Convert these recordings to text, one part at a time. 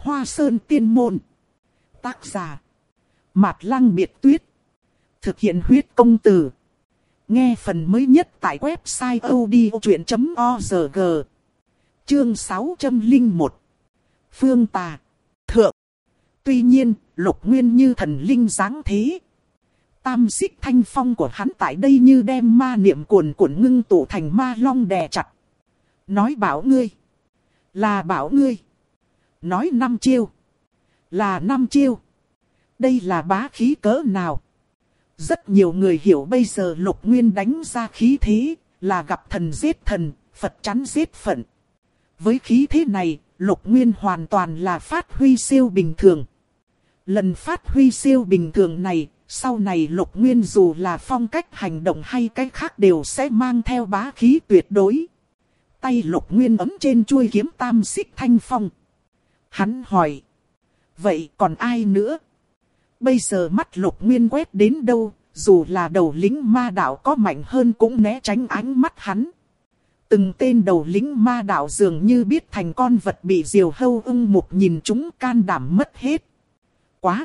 Hoa Sơn Tiên Môn. Tác giả Mạt Lăng Biệt Tuyết. Thực hiện huyết công từ. Nghe phần mới nhất tại website odchuyện.org. Chương 601. Phương Tà Thượng. Tuy nhiên, Lục Nguyên như thần linh dáng thế. Tam xích thanh phong của hắn tại đây như đem ma niệm cuồn cuộn ngưng tụ thành ma long đè chặt. Nói bảo ngươi. Là bảo ngươi. Nói 5 chiêu. Là 5 chiêu. Đây là bá khí cỡ nào? Rất nhiều người hiểu bây giờ Lục Nguyên đánh ra khí thế, là gặp thần giết thần, Phật chắn giết Phận. Với khí thế này, Lục Nguyên hoàn toàn là phát huy siêu bình thường. Lần phát huy siêu bình thường này, sau này Lục Nguyên dù là phong cách hành động hay cái khác đều sẽ mang theo bá khí tuyệt đối. Tay Lục Nguyên ấm trên chuôi kiếm tam xích thanh phong. Hắn hỏi. Vậy còn ai nữa? Bây giờ mắt Lục Nguyên quét đến đâu, dù là đầu lính ma đạo có mạnh hơn cũng né tránh ánh mắt hắn. Từng tên đầu lính ma đạo dường như biết thành con vật bị diều hâu ưng mục nhìn chúng, can đảm mất hết. Quá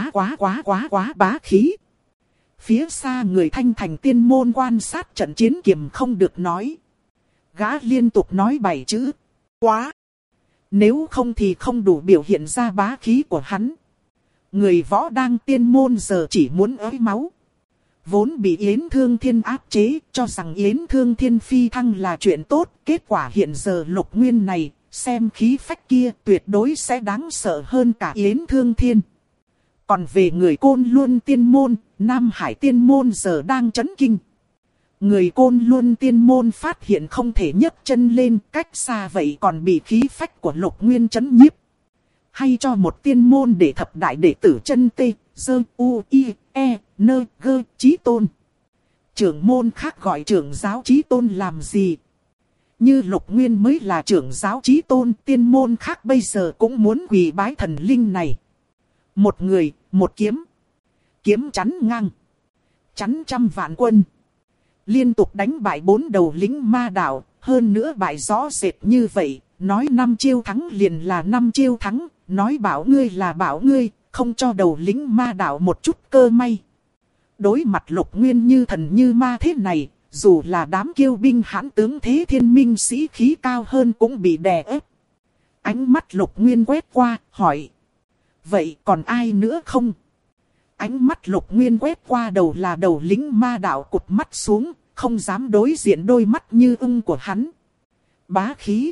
bá khí. Phía xa người Thanh Thành Tiên Môn quan sát trận chiến kiềm không được nói. Gã liên tục nói 7 chữ. Quá. Nếu không thì không đủ biểu hiện ra bá khí của hắn. Người võ đang tiên môn giờ chỉ muốn ới máu. Vốn bị Yến Thương Thiên áp chế, cho rằng Yến Thương Thiên phi thăng là chuyện tốt. Kết quả hiện giờ Lục Nguyên này, xem khí phách kia tuyệt đối sẽ đáng sợ hơn cả Yến Thương Thiên. Còn về người Côn Luân Tiên Môn, Nam Hải Tiên Môn giờ đang chấn kinh. Người Côn Luân Tiên Môn phát hiện không thể nhấc chân lên, cách xa vậy còn bị khí phách của Lục Nguyên chấn nhiếp. Hay cho một tiên môn để thập đại đệ tử chân tê, dơ, u, i, e, nơ, gơ, chí tôn. Trưởng môn khác gọi trưởng giáo chí tôn làm gì? Như Lục Nguyên mới là trưởng giáo chí tôn, tiên môn khác bây giờ cũng muốn quỳ bái thần linh này. Một người, một kiếm. Kiếm chắn ngang. Chắn trăm vạn quân. Liên tục đánh bại 4 đầu lính ma đạo, hơn nữa bại rõ rệt như vậy. Nói 5 chiêu thắng liền là 5 chiêu thắng, nói bảo ngươi là bảo ngươi, không cho đầu lính ma đạo một chút cơ may. Đối mặt Lục Nguyên như thần như ma thế này, dù là đám kiêu binh hãn tướng thế thiên minh sĩ khí cao hơn cũng bị đè ép. Ánh mắt Lục Nguyên quét qua, hỏi. Vậy còn ai nữa không? Ánh mắt Lục Nguyên quét qua đầu là đầu lính ma đạo cụt mắt xuống, không dám đối diện đôi mắt như ưng của hắn. Bá khí.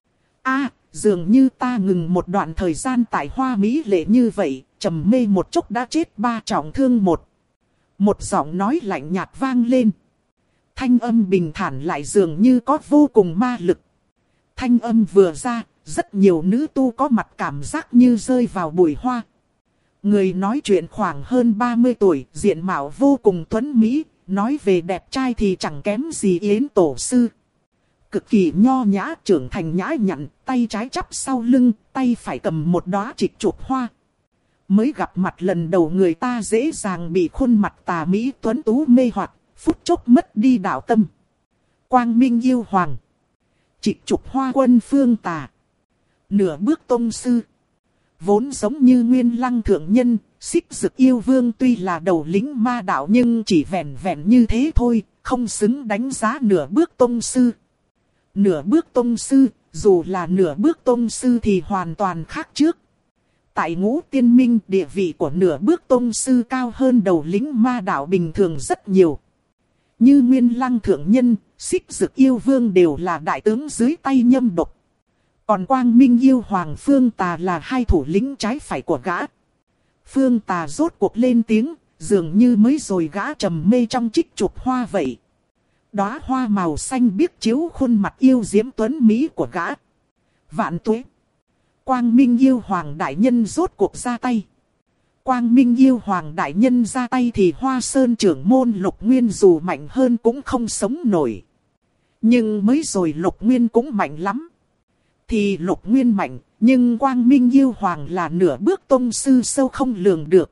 Dường như ta ngừng một đoạn thời gian tại Hoa Mỹ Lệ như vậy, trầm mê một chốc đã chết 3 trọng thương một. Một giọng nói lạnh nhạt vang lên. Thanh âm bình thản lại dường như có vô cùng ma lực. Thanh âm vừa ra, rất nhiều nữ tu có mặt cảm giác như rơi vào bụi hoa. Người nói chuyện khoảng hơn 30 tuổi, diện mạo vô cùng tuấn mỹ, nói về đẹp trai thì chẳng kém gì Yến Tổ Sư. Cực kỳ nho nhã, trưởng thành nhã nhặn, tay trái chắp sau lưng, tay phải cầm một đóa trịch trục hoa. Mới gặp mặt lần đầu người ta dễ dàng bị khuôn mặt tà mỹ tuấn tú mê hoặc, phút chốc mất đi đạo tâm. Quang Minh Yêu Hoàng. Trịch trục hoa quân Phương Tà. Nửa bước tông sư. Vốn giống như Nguyên Lăng thượng nhân, Xích Dực Yêu Vương tuy là đầu lính ma đạo nhưng chỉ vẹn vẹn như thế thôi, không xứng đánh giá nửa bước tông sư. Nửa bước tông sư, dù là nửa bước tông sư thì hoàn toàn khác trước. Tại Ngũ Tiên Minh, địa vị của nửa bước tông sư cao hơn đầu lính ma đạo bình thường rất nhiều. Như Nguyên Lăng thượng nhân, Xích Dực Yêu Vương đều là đại tướng dưới tay Nhâm Độc. Còn Quang Minh Yêu Hoàng Phương Tà là hai thủ lĩnh trái phải của gã. Phương Tà rốt cuộc lên tiếng, dường như mới rồi gã trầm mê trong trích trục hoa vậy. Đóa hoa màu xanh biếc chiếu khuôn mặt yêu diễm tuấn mỹ của gã. Vạn tuế. Quang Minh Yêu Hoàng đại nhân rốt cuộc ra tay. Quang Minh Yêu Hoàng đại nhân ra tay thì Hoa Sơn trưởng môn Lục Nguyên dù mạnh hơn cũng không sống nổi. Nhưng mới rồi Lục Nguyên cũng mạnh lắm. Thì Lục Nguyên mạnh, nhưng Quang Minh Yêu Hoàng là nửa bước tông sư sâu không lường được.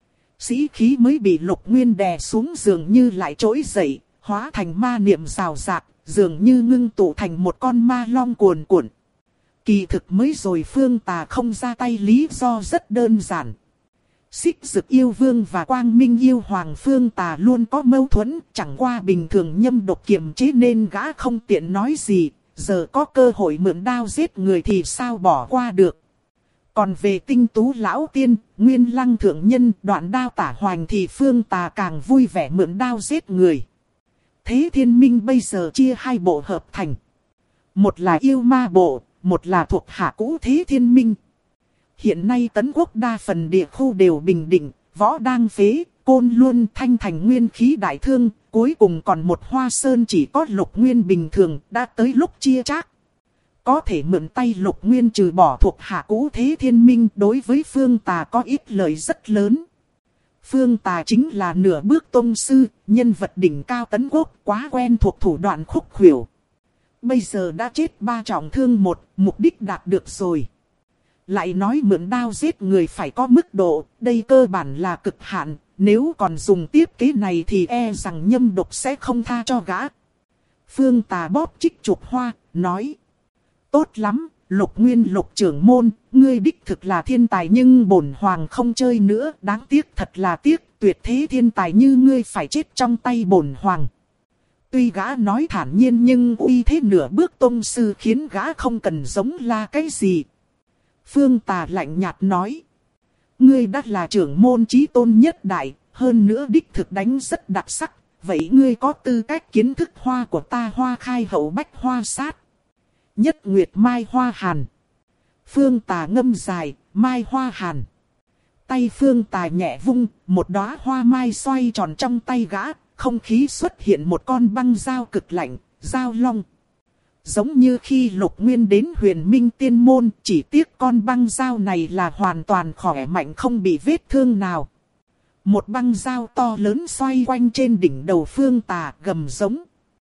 Sĩ khí mới bị Lục Nguyên đè xuống dường như lại trỗi dậy, hóa thành ma niệm rào rạc, dường như ngưng tụ thành một con ma long cuồn cuộn. Kỳ thực mới rồi Phương Tà không ra tay lý do rất đơn giản. Xích Dực yêu vương và Quang Minh yêu hoàng Phương Tà luôn có mâu thuẫn, chẳng qua bình thường nhâm độc kiềm chế nên gã không tiện nói gì, giờ có cơ hội mượn đao giết người thì sao bỏ qua được. Còn về Tinh Tú lão tiên, Nguyên Lăng thượng nhân, Đoạn Đao tả hoành thì Phương Tà càng vui vẻ mượn đao giết người. Thế Thiên Minh bây giờ chia hai bộ hợp thành. Một là yêu ma bộ, một là thuộc hạ cũ Thế Thiên Minh. Hiện nay Tấn Quốc đa phần địa khu đều bình định, Võ Đang phế, Côn Luân Thanh thành nguyên khí đại thương, cuối cùng còn một Hoa Sơn chỉ có Lục Nguyên bình thường, đã tới lúc chia chác. Có thể mượn tay Lục Nguyên trừ bỏ thuộc hạ cũ Thế Thiên Minh, đối với Phương Tà có ít lợi rất lớn. Phương Tà chính là nửa bước tông sư, nhân vật đỉnh cao Tấn Quốc, quá quen thuộc thủ đoạn khúc khuỷu. Bây giờ đã chết 3 trọng thương 1, mục đích đạt được rồi. Lại nói mượn đao giết người phải có mức độ, đây cơ bản là cực hạn, nếu còn dùng tiếp kế này thì e rằng nhâm độc sẽ không tha cho gã. Phương Tà bóp trích trục hoa, nói: tốt lắm, Lục Nguyên Lục trưởng môn, ngươi đích thực là thiên tài nhưng bổn hoàng không chơi nữa, đáng tiếc thật là tiếc, tuyệt thế thiên tài như ngươi phải chết trong tay bổn hoàng. Tuy gã nói thản nhiên nhưng uy thế nửa bước tông sư khiến gã không cần giống la cái gì. Phương Tà lạnh nhạt nói: ngươi đã là trưởng môn chí tôn nhất đại, hơn nữa đích thực đánh rất đặc sắc, vậy ngươi có tư cách kiến thức hoa của ta Hoa Khai hậu bách hoa sát. Nhất nguyệt mai hoa hàn. Phương Tà ngâm dài, mai hoa hàn. Tay Phương Tà nhẹ vung, một đóa hoa mai xoay tròn trong tay gã, không khí xuất hiện một con băng dao cực lạnh, dao long. Giống như khi Lục Nguyên đến Huyền Minh Tiên Môn, chỉ tiếc con băng dao này là hoàn toàn khỏe mạnh không bị vết thương nào. Một băng dao to lớn xoay quanh trên đỉnh đầu Phương Tà, gầm giống.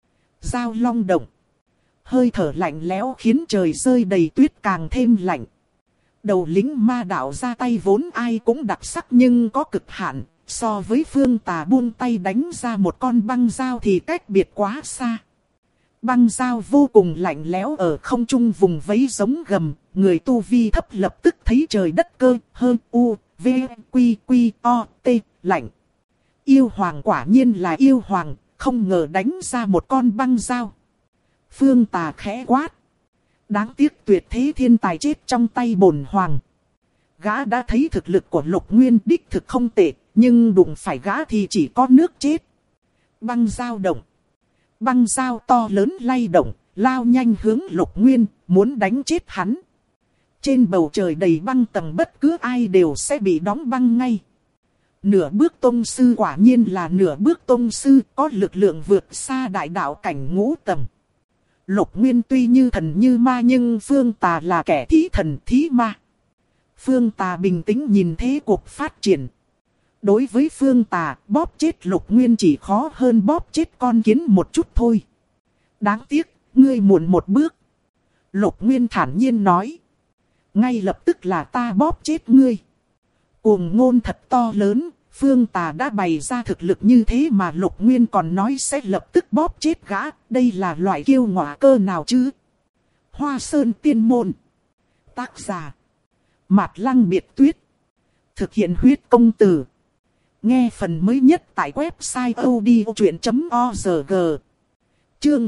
Dao long động. Hơi thở lạnh lẽo khiến trời rơi đầy tuyết càng thêm lạnh. Đầu lính ma đạo ra tay vốn ai cũng đặc sắc nhưng có cực hạn, so với Phương Tà buông tay đánh ra một con băng dao thì cách biệt quá xa. Băng dao vô cùng lạnh lẽo ở không trung vùng vẫy giống gầm, người tu vi thấp lập tức thấy trời đất cơ, hơn u, v, quy, quy, o, t, lạnh. Yêu hoàng quả nhiên là yêu hoàng, không ngờ đánh ra một con băng dao. Phương Tà khẽ quát: đáng tiếc tuyệt thế thiên tài chết trong tay bổn hoàng. Gã đã thấy thực lực của Lục Nguyên đích thực không tệ, nhưng đụng phải gã thì chỉ có nước chết. Băng dao động. Băng dao to lớn lay động, lao nhanh hướng Lục Nguyên, muốn đánh chết hắn. Trên bầu trời đầy băng tầng bất cứ ai đều sẽ bị đóng băng ngay. Nửa bước tông sư quả nhiên là nửa bước tông sư, có lực lượng vượt xa đại đạo cảnh ngũ tầng. Lục Nguyên tuy như thần như ma nhưng Phương Tà là kẻ thí thần thí ma. Phương Tà bình tĩnh nhìn thế cuộc phát triển. Đối với Phương Tà, bóp chết Lục Nguyên chỉ khó hơn bóp chết con kiến một chút thôi. Đáng tiếc, ngươi muộn một bước. Lục Nguyên thản nhiên nói: ngay lập tức là ta bóp chết ngươi. Cuồng ngôn thật to lớn, Phương Tà đã bày ra thực lực như thế mà Lục Nguyên còn nói sẽ lập tức bóp chết gã, đây là loại kiêu ngạo cơ nào chứ? Hoa Sơn Tiên Môn. Tác giả: Mạt Lăng Biệt Tuyết. Thực hiện huyết công từ. Nghe phần mới nhất tại website odchuyện.org. Chương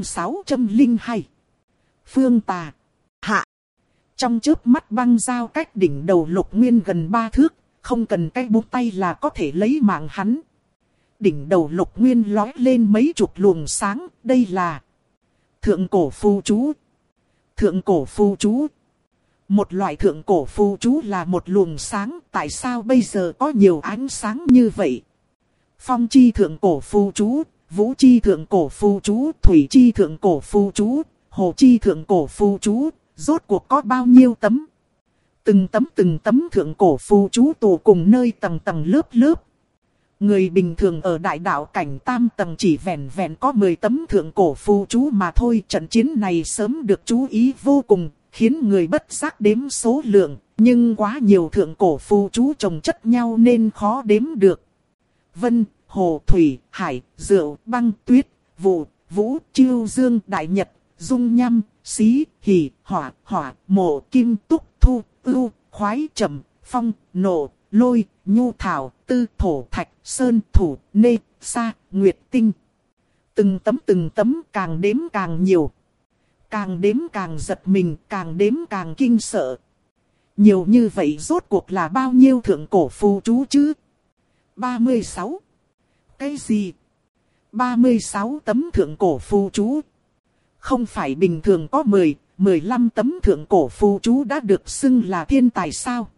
602. Phương Tà. Hạ. Trong chớp mắt băng dao cách đỉnh đầu Lục Nguyên gần 3 thước, không cần cái búng tay là có thể lấy mạng hắn. Đỉnh đầu Lục Nguyên lói lên mấy chục luồng sáng, đây là thượng cổ phù chú. Thượng cổ phù chú. Một loại thượng cổ phù chú là một luồng sáng, tại sao bây giờ có nhiều ánh sáng như vậy? Phong chi thượng cổ phù chú, vũ chi thượng cổ phù chú, thủy chi thượng cổ phù chú, hồ chi thượng cổ phù chú, rốt cuộc có bao nhiêu tấm? Từng tấm thượng cổ phù chú tụ cùng nơi tầng tầng lớp lớp. Người bình thường ở đại đạo cảnh tam tầng chỉ vẹn vẹn có 10 tấm thượng cổ phù chú mà thôi. Trận chiến này sớm được chú ý vô cùng, khiến người bất giác đếm số lượng. Nhưng quá nhiều thượng cổ phù chú chồng chất nhau nên khó đếm được. Vân, hồ, thủy, hải, rượu, băng, tuyết, vụ, vũ, chiêu dương, đại nhật, dung nhâm, xí, hỉ, hỏa, hỏa, mộ, kim, túc, thu, ưu, khoái, trầm, phong, nộ, lôi, nhu, thảo, tư, thổ, thạch, sơn, thủ, nê, sa, nguyệt, tinh. Từng tấm càng đếm càng nhiều. Càng đếm càng giật mình, càng đếm càng kinh sợ. Nhiều như vậy rốt cuộc là bao nhiêu thượng cổ phù chú chứ? 36. Cái gì? 36 tấm thượng cổ phù chú. Không phải bình thường có 15 tấm thượng cổ phù chú đã được xưng là thiên tài sao?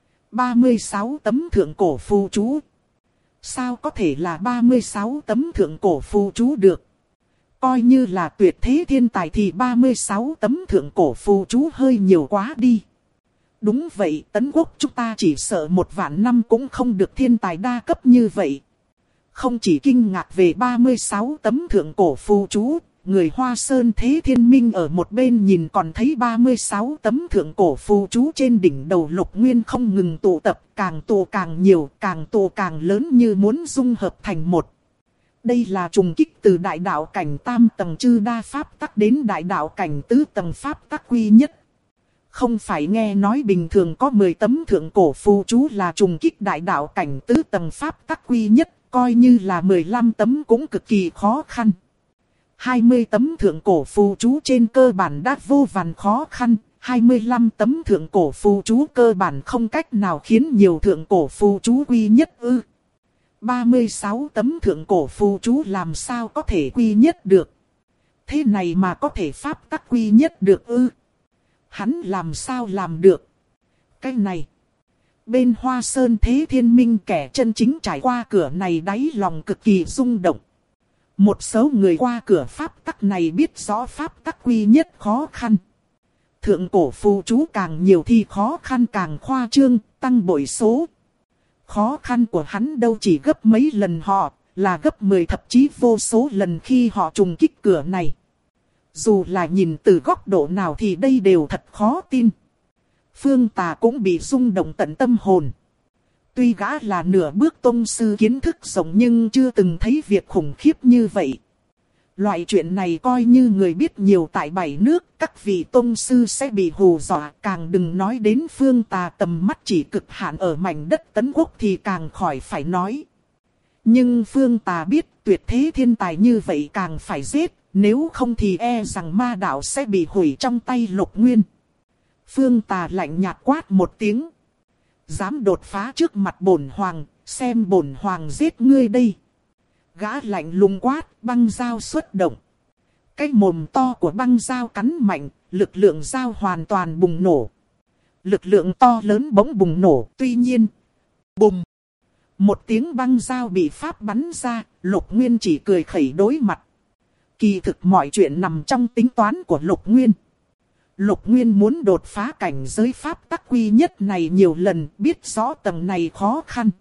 36 tấm thượng cổ phù chú. Sao có thể là 36 tấm thượng cổ phù chú được? Coi như là tuyệt thế thiên tài thì 36 tấm thượng cổ phù chú hơi nhiều quá đi. Đúng vậy, Tấn Quốc chúng ta chỉ sợ 1.000 năm cũng không được thiên tài đa cấp như vậy. Không chỉ kinh ngạc về 36 tấm thượng cổ phù chú, người Hoa Sơn Thế Thiên Minh ở một bên nhìn còn thấy 36 tấm thượng cổ phù chú trên đỉnh đầu Lục Nguyên không ngừng tụ tập, càng tụ càng nhiều, càng tụ càng lớn như muốn dung hợp thành một. Đây là trùng kích từ đại đạo cảnh tam tầng chư đa pháp tắc đến đại đạo cảnh tứ tầng pháp tắc quy nhất. Không phải nghe nói bình thường có 10 tấm thượng cổ phù chú là trùng kích đại đạo cảnh tứ tầng pháp tắc quy nhất, coi như là 15 tấm cũng cực kỳ khó khăn. 20 tấm thượng cổ phù chú trên cơ bản đã vô vàn khó khăn, 25 tấm thượng cổ phù chú cơ bản không cách nào khiến nhiều thượng cổ phù chú quy nhất ư. 36 tấm thượng cổ phù chú làm sao có thể quy nhất được? Thế này mà có thể pháp tắc quy nhất được ư? Hắn làm sao làm được? Cái này, bên Hoa Sơn Thế Thiên Minh kẻ chân chính trải qua cửa này đáy lòng cực kỳ rung động. Một số người qua cửa pháp tắc này biết rõ pháp tắc quy nhất khó khăn. Thượng cổ phù chú càng nhiều thì khó khăn càng khoa trương, tăng bội số. Khó khăn của hắn đâu chỉ gấp mấy lần họ, là gấp 10 thậm chí vô số lần khi họ trùng kích cửa này. Dù là nhìn từ góc độ nào thì đây đều thật khó tin. Phương Tà cũng bị rung động tận tâm hồn. Tuy gã là nửa bước tông sư kiến thức rộng nhưng chưa từng thấy việc khủng khiếp như vậy. Loại chuyện này coi như người biết nhiều tại 7 nước, các vị tông sư sẽ bị hù dọa, càng đừng nói đến Phương Tà tầm mắt chỉ cực hạn ở mảnh đất Tấn Quốc thì càng khỏi phải nói. Nhưng Phương Tà biết tuyệt thế thiên tài như vậy càng phải giết, nếu không thì e rằng ma đạo sẽ bị hủy trong tay Lục Nguyên. Phương Tà lạnh nhạt quát một tiếng. Dám đột phá trước mặt bổn hoàng, xem bổn hoàng giết ngươi đây. Gã lạnh lùng quát, băng dao xuất động. Cái mồm to của băng dao cắn mạnh, lực lượng dao hoàn toàn bùng nổ. Lực lượng to lớn bỗng bùng nổ, tuy nhiên, bùng. Một tiếng băng dao bị pháp bắn ra, Lục Nguyên chỉ cười khẩy đối mặt. Kỳ thực mọi chuyện nằm trong tính toán của Lục Nguyên. Lục Nguyên muốn đột phá cảnh giới pháp tắc quy nhất này nhiều lần, biết rõ tầng này khó khăn.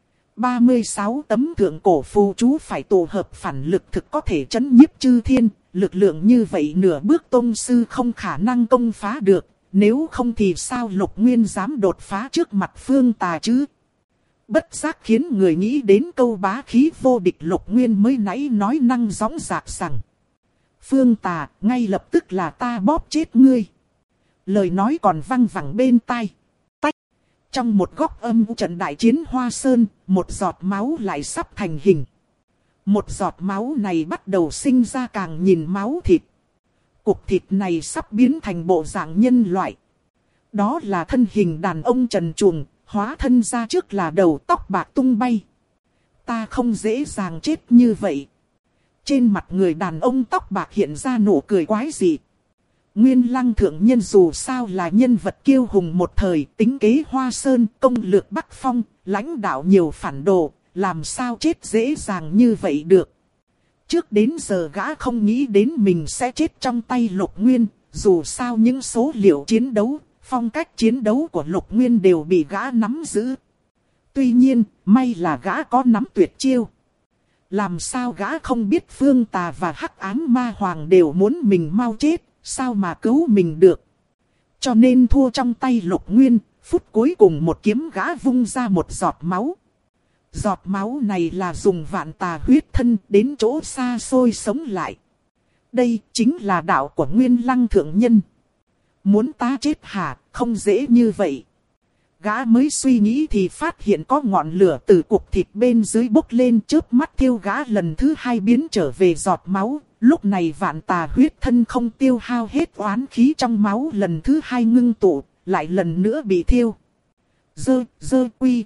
36 tấm thượng cổ phù chú phải tổ hợp phản lực thực có thể chấn nhiếp chư thiên, lực lượng như vậy nửa bước tông sư không khả năng công phá được, nếu không thì sao Lục Nguyên dám đột phá trước mặt Phương Tà chứ? Bất giác khiến người nghĩ đến câu bá khí vô địch Lục Nguyên mới nãy nói năng dõng dạc rằng: Phương Tà, ngay lập tức là ta bóp chết ngươi. Lời nói còn văng vẳng bên tai. Tách. Trong một góc âm u trận đại chiến Hoa Sơn, một giọt máu lại sắp thành hình. Một giọt máu này bắt đầu sinh ra càng nhìn máu thịt. Cục thịt này sắp biến thành bộ dạng nhân loại. Đó là thân hình đàn ông trần truồng, hóa thân ra trước là đầu tóc bạc tung bay. Ta không dễ dàng chết như vậy. Trên mặt người đàn ông tóc bạc hiện ra nụ cười quái dị. Nguyên Lăng thượng nhân dù sao là nhân vật kiêu hùng một thời, tính kế Hoa Sơn, công lược Bắc Phong, lãnh đạo nhiều phản đồ, làm sao chết dễ dàng như vậy được. Trước đến giờ gã không nghĩ đến mình sẽ chết trong tay Lục Nguyên, dù sao những số liệu chiến đấu, phong cách chiến đấu của Lục Nguyên đều bị gã nắm giữ. Tuy nhiên, may là gã có nắm tuyệt chiêu. Làm sao gã không biết Phương Tà và Hắc Ám Ma Hoàng đều muốn mình mau chết, sao mà cứu mình được. Cho nên thua trong tay Lục Nguyên, phút cuối cùng một kiếm gã vung ra một giọt máu. Giọt máu này là dùng vạn tà huyết thân đến chỗ xa xôi sống lại. Đây chính là đạo của Nguyên Lăng thượng nhân. Muốn ta chết hả, không dễ như vậy. Gã mới suy nghĩ thì phát hiện có ngọn lửa từ cục thịt bên dưới bốc lên, chớp mắt thiêu gã lần thứ hai biến trở về giọt máu. Lúc này vạn tà huyết thân không tiêu hao hết oán khí trong máu, lần thứ hai ngưng tụ, lại lần nữa bị thiêu. Quy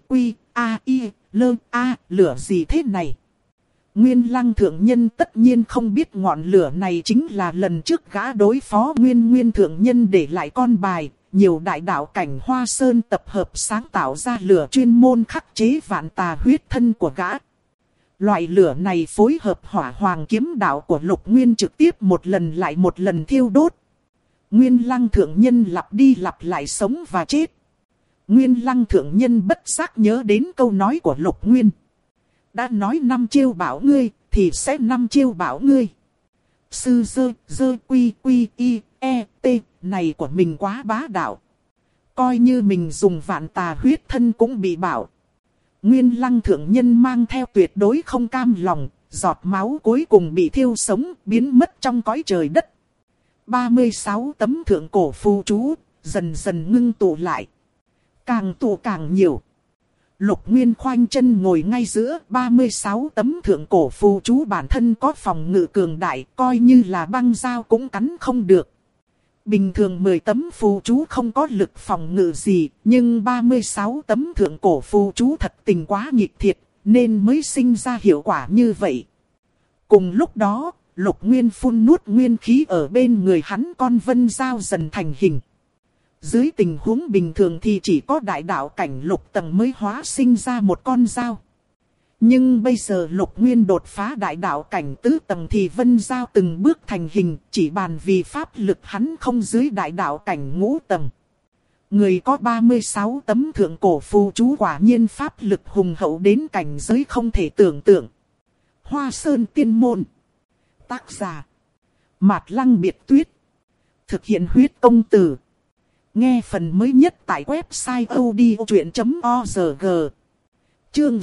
lửa gì thế này? Nguyên Lăng thượng nhân tất nhiên không biết ngọn lửa này chính là lần trước gã đối phó Nguyên thượng nhân để lại con bài. Nhiều đại đạo cảnh Hoa Sơn tập hợp sáng tạo ra lửa chuyên môn khắc chế vạn tà huyết thân của gã. Loại lửa này phối hợp hỏa hoàng kiếm đạo của Lục Nguyên trực tiếp một lần lại một lần thiêu đốt. Nguyên Lăng thượng nhân lặp đi lặp lại sống và chết. Nguyên Lăng thượng nhân bất giác nhớ đến câu nói của Lục Nguyên. Đã nói 5 chiêu bảo ngươi, thì sẽ 5 chiêu bảo ngươi. Sư T này của mình quá bá đạo. Coi như mình dùng vạn tà huyết thân cũng bị bảo. Nguyên Lăng thượng nhân mang theo tuyệt đối không cam lòng, giọt máu cuối cùng bị thiêu sống, biến mất trong cõi trời đất. 36 tấm thượng cổ phù chú, dần dần ngưng tụ lại. Càng tụ càng nhiều. Lục Nguyên khoanh chân ngồi ngay giữa 36 tấm thượng cổ phù chú, bản thân có phòng ngự cường đại, coi như là băng dao cũng cắn không được. Bình thường 10 tấm phù chú không có lực phòng ngự gì, nhưng 36 tấm thượng cổ phù chú thật tình quá nghịch thiệt, nên mới sinh ra hiệu quả như vậy. Cùng lúc đó, Lục Nguyên phun nuốt nguyên khí ở bên người hắn, con vân dao dần thành hình. Dưới tình huống bình thường thì chỉ có đại đạo cảnh lục tầng mới hóa sinh ra một con dao. Nhưng bây giờ Lục Nguyên đột phá đại đạo cảnh tứ tầng thì vân dao từng bước thành hình, chỉ bàn vì pháp lực hắn không dưới đại đạo cảnh ngũ tầng. Người có 36 tấm thượng cổ phù chú quả nhiên pháp lực hùng hậu đến cảnh giới không thể tưởng tượng. Hoa Sơn Tiên Môn. Tác giả Mạt Lăng Biệt Tuyết. Thực hiện huyết công từ. Nghe phần mới nhất tại website odchuyện.org. Chương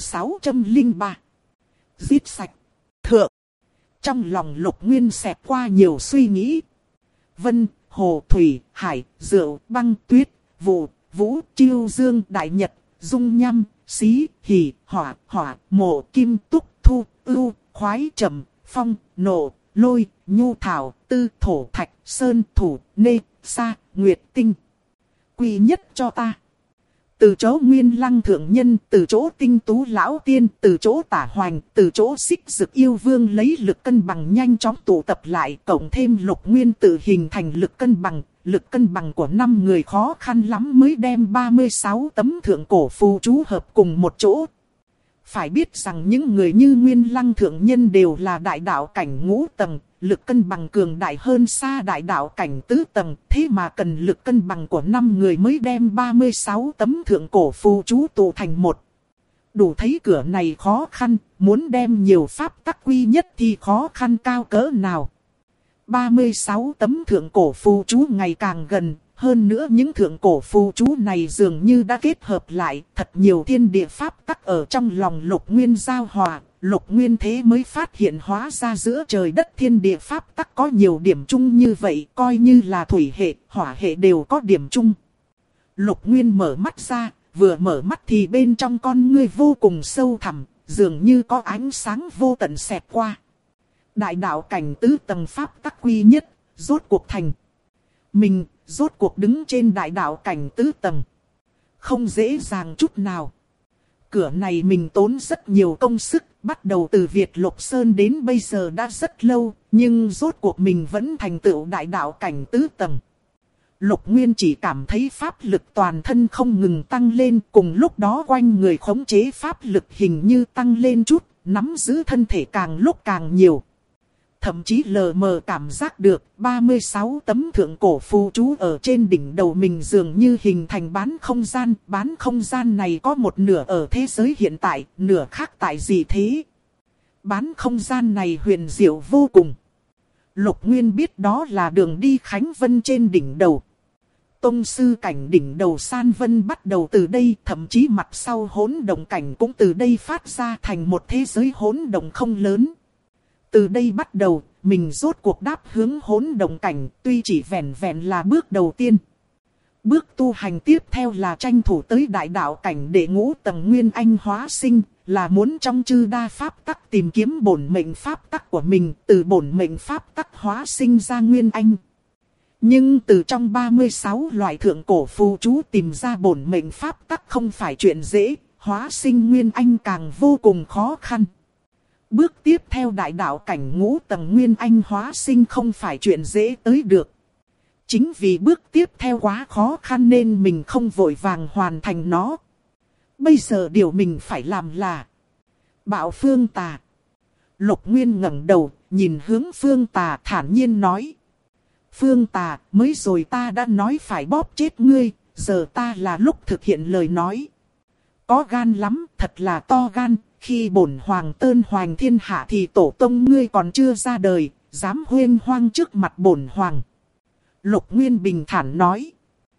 603. Giết sạch. Thượng. Trong lòng Lục Nguyên xẹt qua nhiều suy nghĩ. Vân, hồ, thủy, hải, rượu, băng, tuyết, vụ, vũ, chiêu dương, đại nhật, dung nhâm, xí, hỉ, hỏa, mộ, kim, túc, thu, ưu, khoái, trầm, phong, nộ, lôi, nhu, thảo, tư, thổ, thạch, sơn, thủ, nê, sa, nguyệt, tinh. Quy nhất cho ta. Từ chỗ Nguyên Lăng thượng nhân, từ chỗ Tinh Tú lão tiên, từ chỗ Tả Hoành, từ chỗ Xích Dực yêu vương lấy lực cân bằng nhanh chóng tụ tập lại, cộng thêm Lục Nguyên tự hình thành lực cân bằng. Lực cân bằng của 5 người khó khăn lắm mới đem 36 tấm thượng cổ phù chú hợp cùng một chỗ. Phải biết rằng những người như Nguyên Lăng thượng nhân đều là đại đạo cảnh ngũ tầng, lực cân bằng cường đại hơn xa đại đạo cảnh tứ tầng, thế mà cần lực cân bằng của 5 người mới đem 36 tấm thượng cổ phù chú tụ thành một. Đủ thấy cửa này khó khăn, muốn đem nhiều pháp tắc quy nhất thì khó khăn cao cỡ nào. 36 tấm thượng cổ phù chú ngày càng gần, hơn nữa những thượng cổ phù chú này dường như đã kết hợp lại, thật nhiều thiên địa pháp tắc ở trong lòng Lục Nguyên giao hòa. Lục Nguyên thế mới phát hiện hóa ra giữa trời đất thiên địa pháp tắc có nhiều điểm chung như vậy, coi như là thủy hệ, hỏa hệ đều có điểm chung. Lục Nguyên mở mắt ra, vừa mở mắt thì bên trong con ngươi vô cùng sâu thẳm, dường như có ánh sáng vô tận xẹt qua. Đại đạo cảnh tứ tầng pháp tắc quy nhất, rốt cuộc thành. Mình, rốt cuộc đứng trên đại đạo cảnh tứ tầng. Không dễ dàng chút nào. Cửa này mình tốn rất nhiều công sức, bắt đầu từ Việt Lục Sơn đến bây giờ đã rất lâu, nhưng rốt cuộc mình vẫn thành tựu đại đạo cảnh tứ tầng. Lục Nguyên chỉ cảm thấy pháp lực toàn thân không ngừng tăng lên, cùng lúc đó quanh người khống chế pháp lực hình như tăng lên chút, nắm giữ thân thể càng lúc càng nhiều. Thậm chí lờ mờ cảm giác được 36 tấm thượng cổ phù chú ở trên đỉnh đầu mình dường như hình thành bán không gian này có một nửa ở thế giới hiện tại, nửa khác tại gì thế. Bán không gian này huyền diệu vô cùng. Lục Nguyên biết đó là đường đi Khánh Vân trên đỉnh đầu. Tông sư cảnh đỉnh đầu San Vân bắt đầu từ đây, thậm chí mặt sau hỗn động cảnh cũng từ đây phát ra thành một thế giới hỗn động không lớn. Từ đây bắt đầu, mình rốt cuộc đáp hướng hỗn động cảnh, tuy chỉ vẹn vẹn là bước đầu tiên. Bước tu hành tiếp theo là tranh thủ tới đại đạo cảnh để ngũ tầng nguyên anh hóa sinh, là muốn trong chư đa pháp tắc tìm kiếm bổn mệnh pháp tắc của mình, từ bổn mệnh pháp tắc hóa sinh ra nguyên anh. Nhưng từ trong 36 loại thượng cổ phù chú tìm ra bổn mệnh pháp tắc không phải chuyện dễ, hóa sinh nguyên anh càng vô cùng khó khăn. Bước tiếp theo đại đạo cảnh ngũ tầng nguyên anh hóa sinh không phải chuyện dễ tới được. Chính vì bước tiếp theo quá khó khăn nên mình không vội vàng hoàn thành nó. Bây giờ điều mình phải làm là bảo Phương Tà. Lục Nguyên ngẩng đầu, nhìn hướng Phương Tà thản nhiên nói. Phương Tà, mới rồi ta đã nói phải bóp chết ngươi, giờ ta là lúc thực hiện lời nói. Có gan lắm, thật là to gan, khi bổn hoàng tơn hoành thiên hạ thì tổ tông ngươi còn chưa ra đời, dám huênh hoang trước mặt bổn hoàng. Lục Nguyên bình thản nói.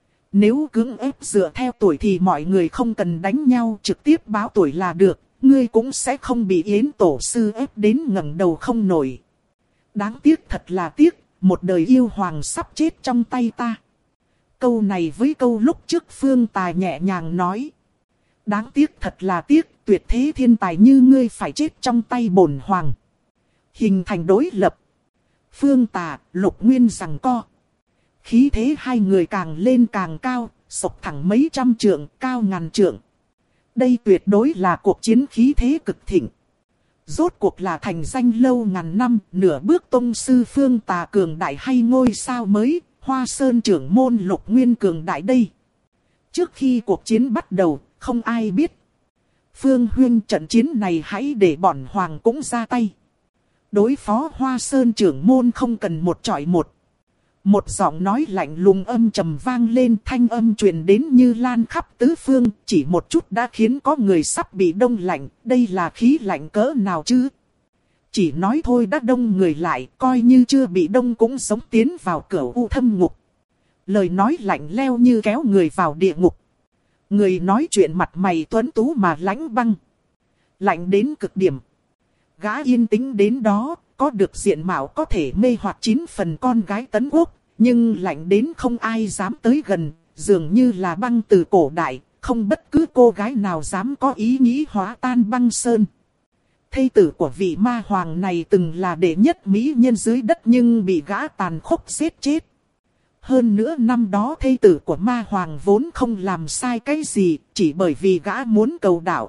Nếu cưỡng ép dựa theo tuổi thì mọi người không cần đánh nhau, trực tiếp báo tuổi là được, ngươi cũng sẽ không bị Yến tổ sư ép đến ngẩng đầu không nổi. Đáng tiếc, thật là tiếc, một đời yêu hoàng sắp chết trong tay ta. Câu này với câu lúc trước Phương Tà nhẹ nhàng nói. Đáng tiếc, thật là tiếc, tuyệt thế thiên tài như ngươi phải chết trong tay bổn hoàng. Hình thành đối lập. Phương Tà, Lục Nguyên giằng co. Khí thế hai người càng lên càng cao, sộc thẳng mấy trăm trượng, cao ngàn trượng. Đây tuyệt đối là cuộc chiến khí thế cực thịnh. Rốt cuộc là thành danh lâu ngàn năm, nửa bước tông sư Phương Tà cường đại hay ngôi sao mới, Hoa Sơn trưởng môn Lục Nguyên cường đại đây. Trước khi cuộc chiến bắt đầu, không ai biết. Phương huynh, trận chiến này hãy để bổn hoàng cũng ra tay. Đối phó Hoa Sơn trưởng môn không cần một chọi một. Một giọng nói lạnh lùng âm trầm vang lên, thanh âm truyền đến như lan khắp tứ phương, chỉ một chút đã khiến có người sắp bị đông lạnh, đây là khí lạnh cỡ nào chứ? Chỉ nói thôi đã đông người lại, coi như chưa bị đông cũng sống tiến vào cửa u thâm ngục. Lời nói lạnh leo như kéo người vào địa ngục. Người nói chuyện mặt mày tuấn tú mà lãnh băng. Lạnh đến cực điểm. Gã yên tĩnh đến đó, có được diện mạo có thể mê hoặc 9 phần con gái Tấn Quốc, nhưng lạnh đến không ai dám tới gần, dường như là băng từ cổ đại, không bất cứ cô gái nào dám có ý nghĩ hóa tan băng sơn. Thê tử của vị ma hoàng này từng là đệ nhất mỹ nhân dưới đất nhưng bị gã tàn khốc giết chết. Hơn nữa năm đó thê tử của ma hoàng vốn không làm sai cái gì, chỉ bởi vì gã muốn cầu đạo.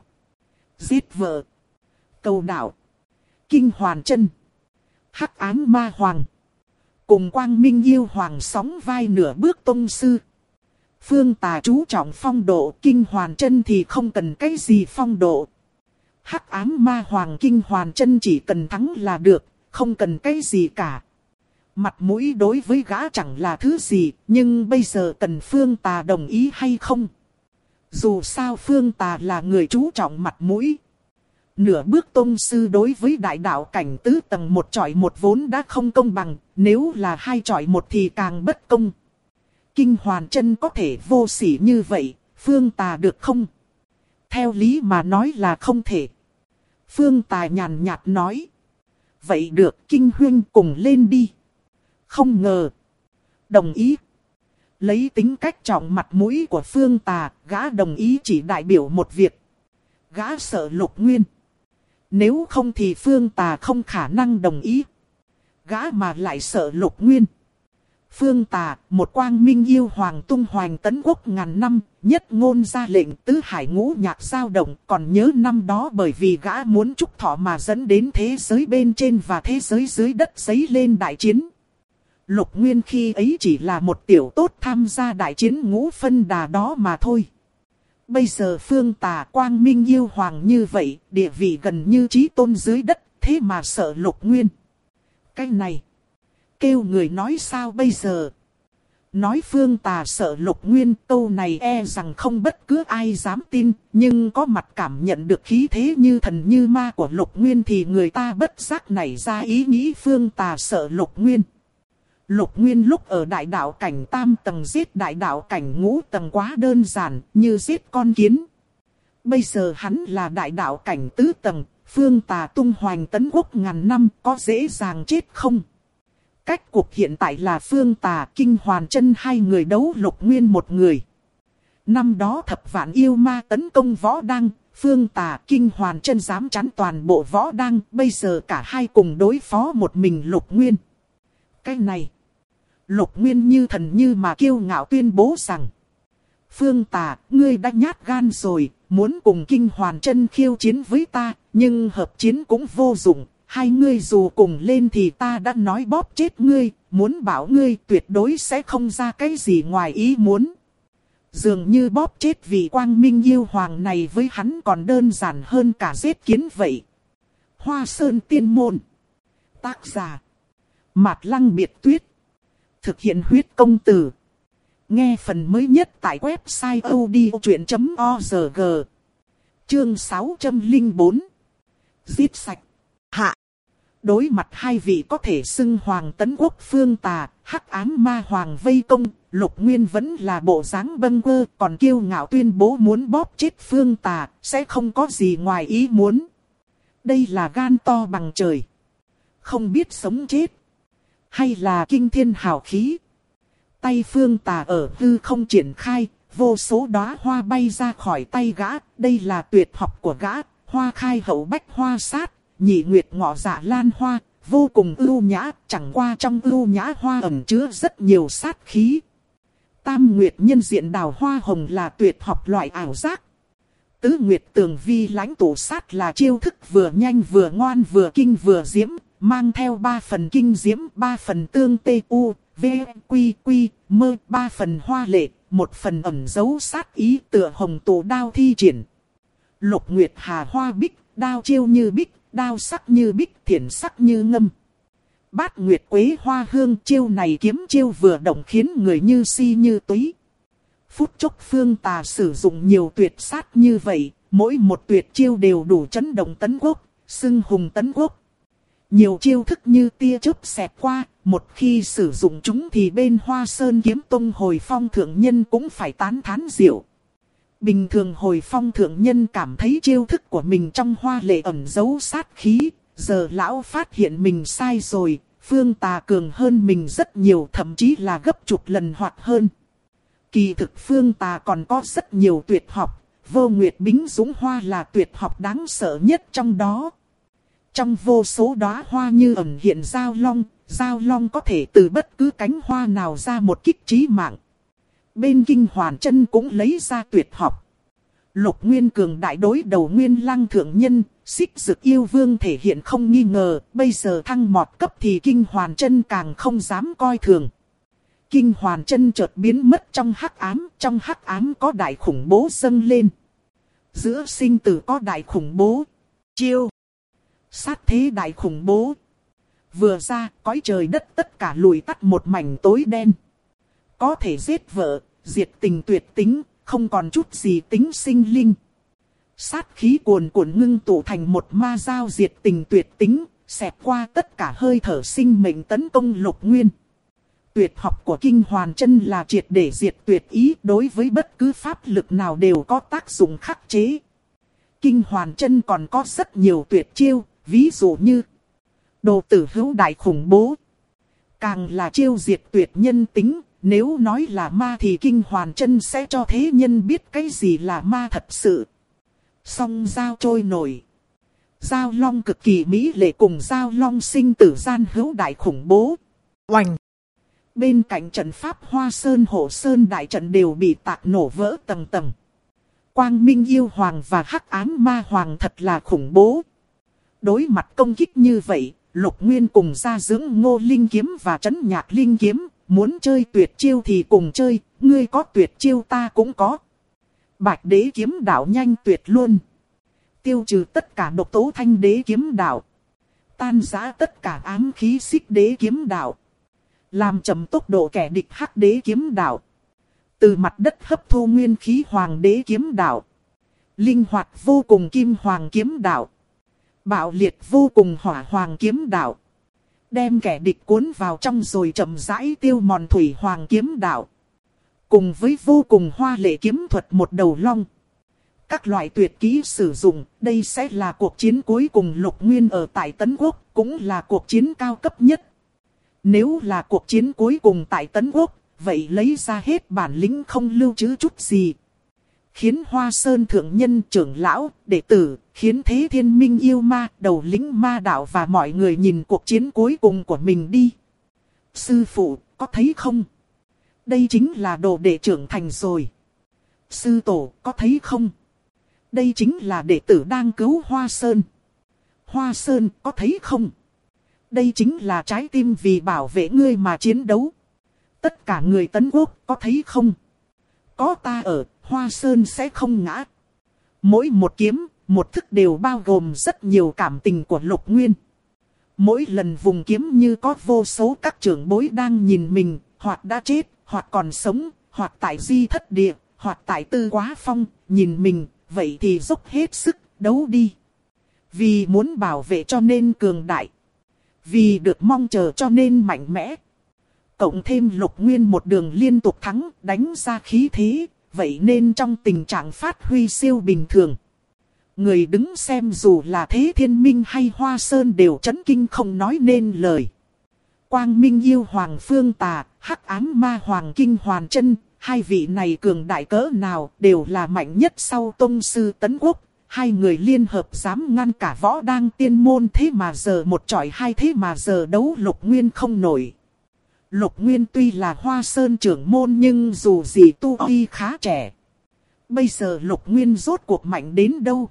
Giết vợ. Cầu đạo. Kinh Hoàn Chân. Hắc ám ma hoàng. Cùng Quang Minh yêu hoàng sóng vai nửa bước tông sư. Phương Tà chú trọng phong độ, Kinh Hoàn Chân thì không cần cái gì phong độ. Hắc ám ma hoàng Kinh Hoàn Chân chỉ cần thắng là được, không cần cái gì cả. Mặt mũi đối với gã chẳng là thứ gì, nhưng bây giờ cần Phương Tà đồng ý hay không? Dù sao Phương Tà là người chú trọng mặt mũi. Nửa bước tông sư đối với đại đạo cảnh tứ tầng một chọi một vốn đã không công bằng, nếu là hai chọi một thì càng bất công. Kinh Hoàn Chân có thể vô sỉ như vậy, Phương Tà được không? Theo lý mà nói là không thể. Phương Tà nhàn nhạt nói. Vậy được, Kinh huynh cùng lên đi. Không ngờ. Đồng ý. Lấy tính cách trọng mặt mũi của Phương Tà, gã đồng ý chỉ đại biểu một việc. Gã sợ Lục Nguyên. Nếu không thì Phương Tà không khả năng đồng ý. Gã mà lại sợ Lục Nguyên. Phương Tà, một quang minh yêu hoàng tung hoành Tấn Quốc ngàn năm, nhất ngôn ra lệnh tứ hải ngũ nhạc dao động. Còn nhớ năm đó bởi vì gã muốn trúc thọ mà dẫn đến thế giới bên trên và thế giới dưới đất giấy lên đại chiến. Lục Nguyên khi ấy chỉ là một tiểu tốt tham gia đại chiến ngũ phân đà đó mà thôi. Bây giờ Phương Tà quang minh yêu hoàng như vậy, địa vị gần như chí tôn dưới đất, thế mà sợ Lục Nguyên. Cái này, kêu người nói sao bây giờ? Nói Phương Tà sợ Lục Nguyên, câu này e rằng không bất cứ ai dám tin, nhưng có mặt cảm nhận được khí thế như thần như ma của Lục Nguyên thì người ta bất giác nảy ra ý nghĩ Phương Tà sợ Lục Nguyên. Lục Nguyên lúc ở đại đạo cảnh tam tầng giết đại đạo cảnh ngũ tầng quá đơn giản, như giết con kiến. Bây giờ hắn là đại đạo cảnh tứ tầng, Phương Tà tung hoành tấn quốc ngàn năm có dễ dàng chết không? Cách cuộc hiện tại là Phương Tà, Kinh Hoàn Chân hai người đấu Lục Nguyên một người. Năm đó thập vạn yêu ma tấn công Võ Đăng, Phương Tà, Kinh Hoàn Chân dám chắn toàn bộ Võ Đăng, bây giờ cả hai cùng đối phó một mình Lục Nguyên. Cái này, Lục Nguyên như thần như mà kiêu ngạo tuyên bố rằng: Phương Tà, ngươi đã nhát gan rồi, muốn cùng Kinh Hoàn Chân khiêu chiến với ta, nhưng hợp chiến cũng vô dụng. Hai ngươi dù cùng lên thì ta đã nói bóp chết ngươi, muốn bảo ngươi tuyệt đối sẽ không ra cái gì ngoài ý muốn. Dường như bóp chết vị quang minh yêu hoàng này với hắn còn đơn giản hơn cả giết kiến vậy. Hoa Sơn Tiên Môn. Tác giả: Mạt Lăng Biệt Tuyết. Thực hiện huyết công từ. Nghe phần mới nhất tại website odchuyện.org. Chương 604. Giết sạch. Hạ. Đối mặt hai vị có thể xưng hoàng tấn quốc Phương Tà, hắc ám ma hoàng vây công, Lục Nguyên vẫn là bộ dáng bâng quơ, còn kiêu ngạo tuyên bố muốn bóp chết Phương Tà, sẽ không có gì ngoài ý muốn. Đây là gan to bằng trời. Không biết sống chết. Hay là kinh thiên hào khí. Tay Phương Tà ở hư không triển khai, vô số đóa hoa bay ra khỏi tay gã. Đây là tuyệt học của gã, hoa khai hậu bách hoa sát. Nhị nguyệt ngọ dạ lan hoa, vô cùng ưu nhã, chẳng qua trong ưu nhã hoa ẩn chứa rất nhiều sát khí. Tam nguyệt nhân diện đào hoa hồng là tuyệt học loại ảo giác. Tứ nguyệt tường vi lãnh tụ sát là chiêu thức vừa nhanh vừa ngoan vừa kinh vừa diễm, mang theo 3 phần kinh diễm, 3 phần tương tê u, v, quy quy, mơ, 3 phần hoa lệ, 1 phần ẩn giấu sát ý tựa hồng tụ đao thi triển. Lục nguyệt hà hoa bích, đao chiêu như bích. Đao sắc như bích, thiển sắc như ngâm. Bát nguyệt quế hoa hương, chiêu này kiếm chiêu vừa động khiến người như si như túy. Phút chốc Phương Tà sử dụng nhiều tuyệt sát như vậy, mỗi một tuyệt chiêu đều đủ chấn động tấn quốc, xưng hùng tấn quốc. Nhiều chiêu thức như tia chớp xẹt qua, một khi sử dụng chúng thì bên Hoa Sơn Kiếm Tông Hồi Phong thượng nhân cũng phải tán thán diệu. Bình thường Hồi Phong thượng nhân cảm thấy chiêu thức của mình trong hoa lệ ẩn giấu sát khí, giờ lão phát hiện mình sai rồi, Phương Tà cường hơn mình rất nhiều, thậm chí là gấp chục lần hoặc hơn. Kỳ thực Phương Tà còn có rất nhiều tuyệt học, Vô Nguyệt Bính Dũng Hoa là tuyệt học đáng sợ nhất trong đó. Trong vô số đóa hoa như ẩn hiện Giao Long có thể từ bất cứ cánh hoa nào ra một kích chí mạng. Bên Kinh Hoàn Chân cũng lấy ra tuyệt học. Lục Nguyên cường đại đối đầu Nguyên Lăng thượng nhân, Xích Dực yêu vương thể hiện không nghi ngờ, bây giờ thăng mọt cấp thì Kinh Hoàn Chân càng không dám coi thường. Kinh Hoàn Chân chợt biến mất trong hắc ám có đại khủng bố dâng lên. Giữa sinh tử có đại khủng bố. Chiêu. Sát thế đại khủng bố. Vừa ra, cõi trời đất tất cả lùi tắt một mảnh tối đen. Có thể giết vợ, diệt tình tuyệt tính, không còn chút gì tính sinh linh. Sát khí cuồn cuộn ngưng tụ thành một ma dao diệt tình tuyệt tính, xẹt qua tất cả hơi thở sinh mệnh tấn công Lục Nguyên. Tuyệt học của Kinh Hoàn Chân là triệt để diệt tuyệt ý, đối với bất cứ pháp lực nào đều có tác dụng khắc chế. Kinh Hoàn Chân còn có rất nhiều tuyệt chiêu, ví dụ như Đồ Tử Hữu đại khủng bố. Càng là chiêu diệt tuyệt nhân tính, nếu nói là ma thì Kinh Hoàn Chân sẽ cho thế nhân biết cái gì là ma thật sự. Song dao trôi nổi. Giao Long cực kỳ mỹ lệ cùng Giao Long sinh tử gian hữu đại khủng bố. Oành! Bên cạnh trận pháp Hoa Sơn Hộ Sơn đại trận đều bị tạc nổ vỡ tầng tầng. Quang Minh yêu hoàng và hắc ám ma hoàng thật là khủng bố. Đối mặt công kích như vậy, Lục Nguyên cùng ra dưỡng Ngô Linh kiếm và Trấn Nhạc Linh kiếm. Muốn chơi tuyệt chiêu thì cùng chơi, ngươi có tuyệt chiêu ta cũng có. Bạch Đế kiếm đạo nhanh tuyệt luôn. Tiêu trừ tất cả độc tố Thanh Đế kiếm đạo. Tan rã tất cả ám khí Xích Đế kiếm đạo. Làm chậm tốc độ kẻ địch Hắc Đế kiếm đạo. Từ mặt đất hấp thu nguyên khí Hoàng Đế kiếm đạo. Linh hoạt vô cùng Kim Hoàng kiếm đạo. Bạo liệt vô cùng Hỏa Hoàng kiếm đạo. Đem kẻ địch cuốn vào trong rồi chậm rãi tiêu mòn Thủy Hoàng kiếm đạo. Cùng với vô cùng hoa lệ kiếm thuật một đầu long. Các loại tuyệt kỹ sử dụng, đây sẽ là cuộc chiến cuối cùng Lục Nguyên ở tại Tấn Quốc, cũng là cuộc chiến cao cấp nhất. Nếu là cuộc chiến cuối cùng tại Tấn Quốc, vậy lấy ra hết bản lĩnh không lưu trữ chút gì. Khiến Hoa Sơn thượng nhân, trưởng lão, đệ tử, khiến Thế Thiên Minh yêu ma, đầu lĩnh ma đạo và mọi người nhìn cuộc chiến cuối cùng của mình đi. Sư phụ, có thấy không? Đây chính là đồ đệ trưởng thành rồi. Sư tổ, có thấy không? Đây chính là đệ tử đang cứu Hoa Sơn. Hoa Sơn, có thấy không? Đây chính là trái tim vì bảo vệ ngươi mà chiến đấu. Tất cả người Tấn Quốc, có thấy không? Có ta ở, Hoa Sơn sẽ không ngã. Mỗi một kiếm, một thức đều bao gồm rất nhiều cảm tình của Lục Nguyên. Mỗi lần vùng kiếm như có vô số các trưởng bối đang nhìn mình, hoặc đã chết, hoặc còn sống, hoặc tại Di Thất Địa, hoặc tại Tư Quá Phong, nhìn mình, vậy thì dốc hết sức, đấu đi. Vì muốn bảo vệ cho nên cường đại. Vì được mong chờ cho nên mạnh mẽ. Cộng thêm Lục Nguyên một đường liên tục thắng, đánh ra khí thế, vậy nên trong tình trạng phát huy siêu bình thường. Người đứng xem dù là Thế Thiên Minh hay Hoa Sơn đều chấn kinh không nói nên lời. Quang Minh yêu Hoàng Phương Tà, Hắc Ám Ma Hoàng Kinh Hoàn Chân, hai vị này cường đại cỡ nào đều là mạnh nhất sau Tông Sư Tấn Quốc. Hai người liên hợp dám ngăn cả Võ Đang Tiên Môn, thế mà giờ một chọi hai, thế mà giờ đấu Lục Nguyên không nổi. Lục Nguyên tuy là Hoa Sơn trưởng môn nhưng dù gì tu vi khá trẻ. Bây giờ Lục Nguyên rốt cuộc mạnh đến đâu?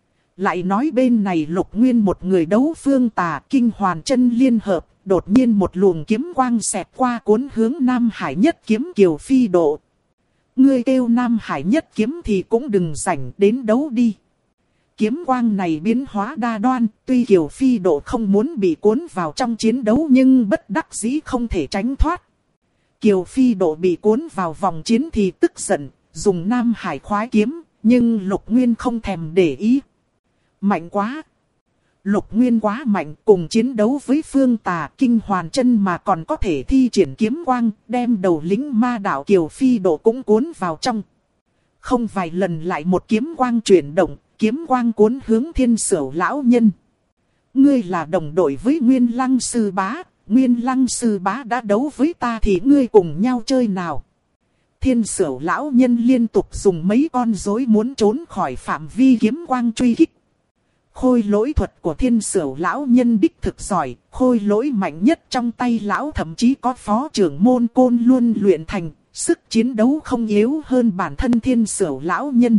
Lại nói bên này Lục Nguyên một người đấu Phương Tà, Kinh Hoàn Chân liên hợp, đột nhiên một luồng kiếm quang xẹt qua cuốn hướng Nam Hải Nhất Kiếm Kiều Phi Độ. Ngươi kêu Nam Hải Nhất Kiếm thì cũng đừng rảnh, đến đấu đi. Kiếm quang này biến hóa đa đoan, tuy Kiều Phi Độ không muốn bị cuốn vào trong chiến đấu nhưng bất đắc dĩ không thể tránh thoát. Kiều Phi Độ bị cuốn vào vòng chiến thì tức giận, dùng Nam Hải khoái kiếm, nhưng Lục Nguyên không thèm để ý. Mạnh quá! Lục Nguyên quá mạnh, cùng chiến đấu với Phương Tà, Kinh Hoàn Chân mà còn có thể thi triển kiếm quang, đem đầu lĩnh ma đạo Kiều Phi Độ cũng cuốn vào trong. Không vài lần lại một kiếm quang chuyển động, kiếm quang cuốn hướng Thiên Sửu lão nhân. Ngươi là đồng đội với Nguyên Lăng sư bá, Nguyên Lăng sư bá đã đấu với ta thì ngươi cùng nhau chơi nào. Thiên Sửu lão nhân liên tục dùng mấy con rối muốn trốn khỏi phạm vi kiếm quang truy kích. Khôi lỗi thuật của Thiên Sửu lão nhân đích thực giỏi, khôi lỗi mạnh nhất trong tay lão thậm chí có phó trưởng môn Côn Luân luyện thành, sức chiến đấu không yếu hơn bản thân Thiên Sửu lão nhân.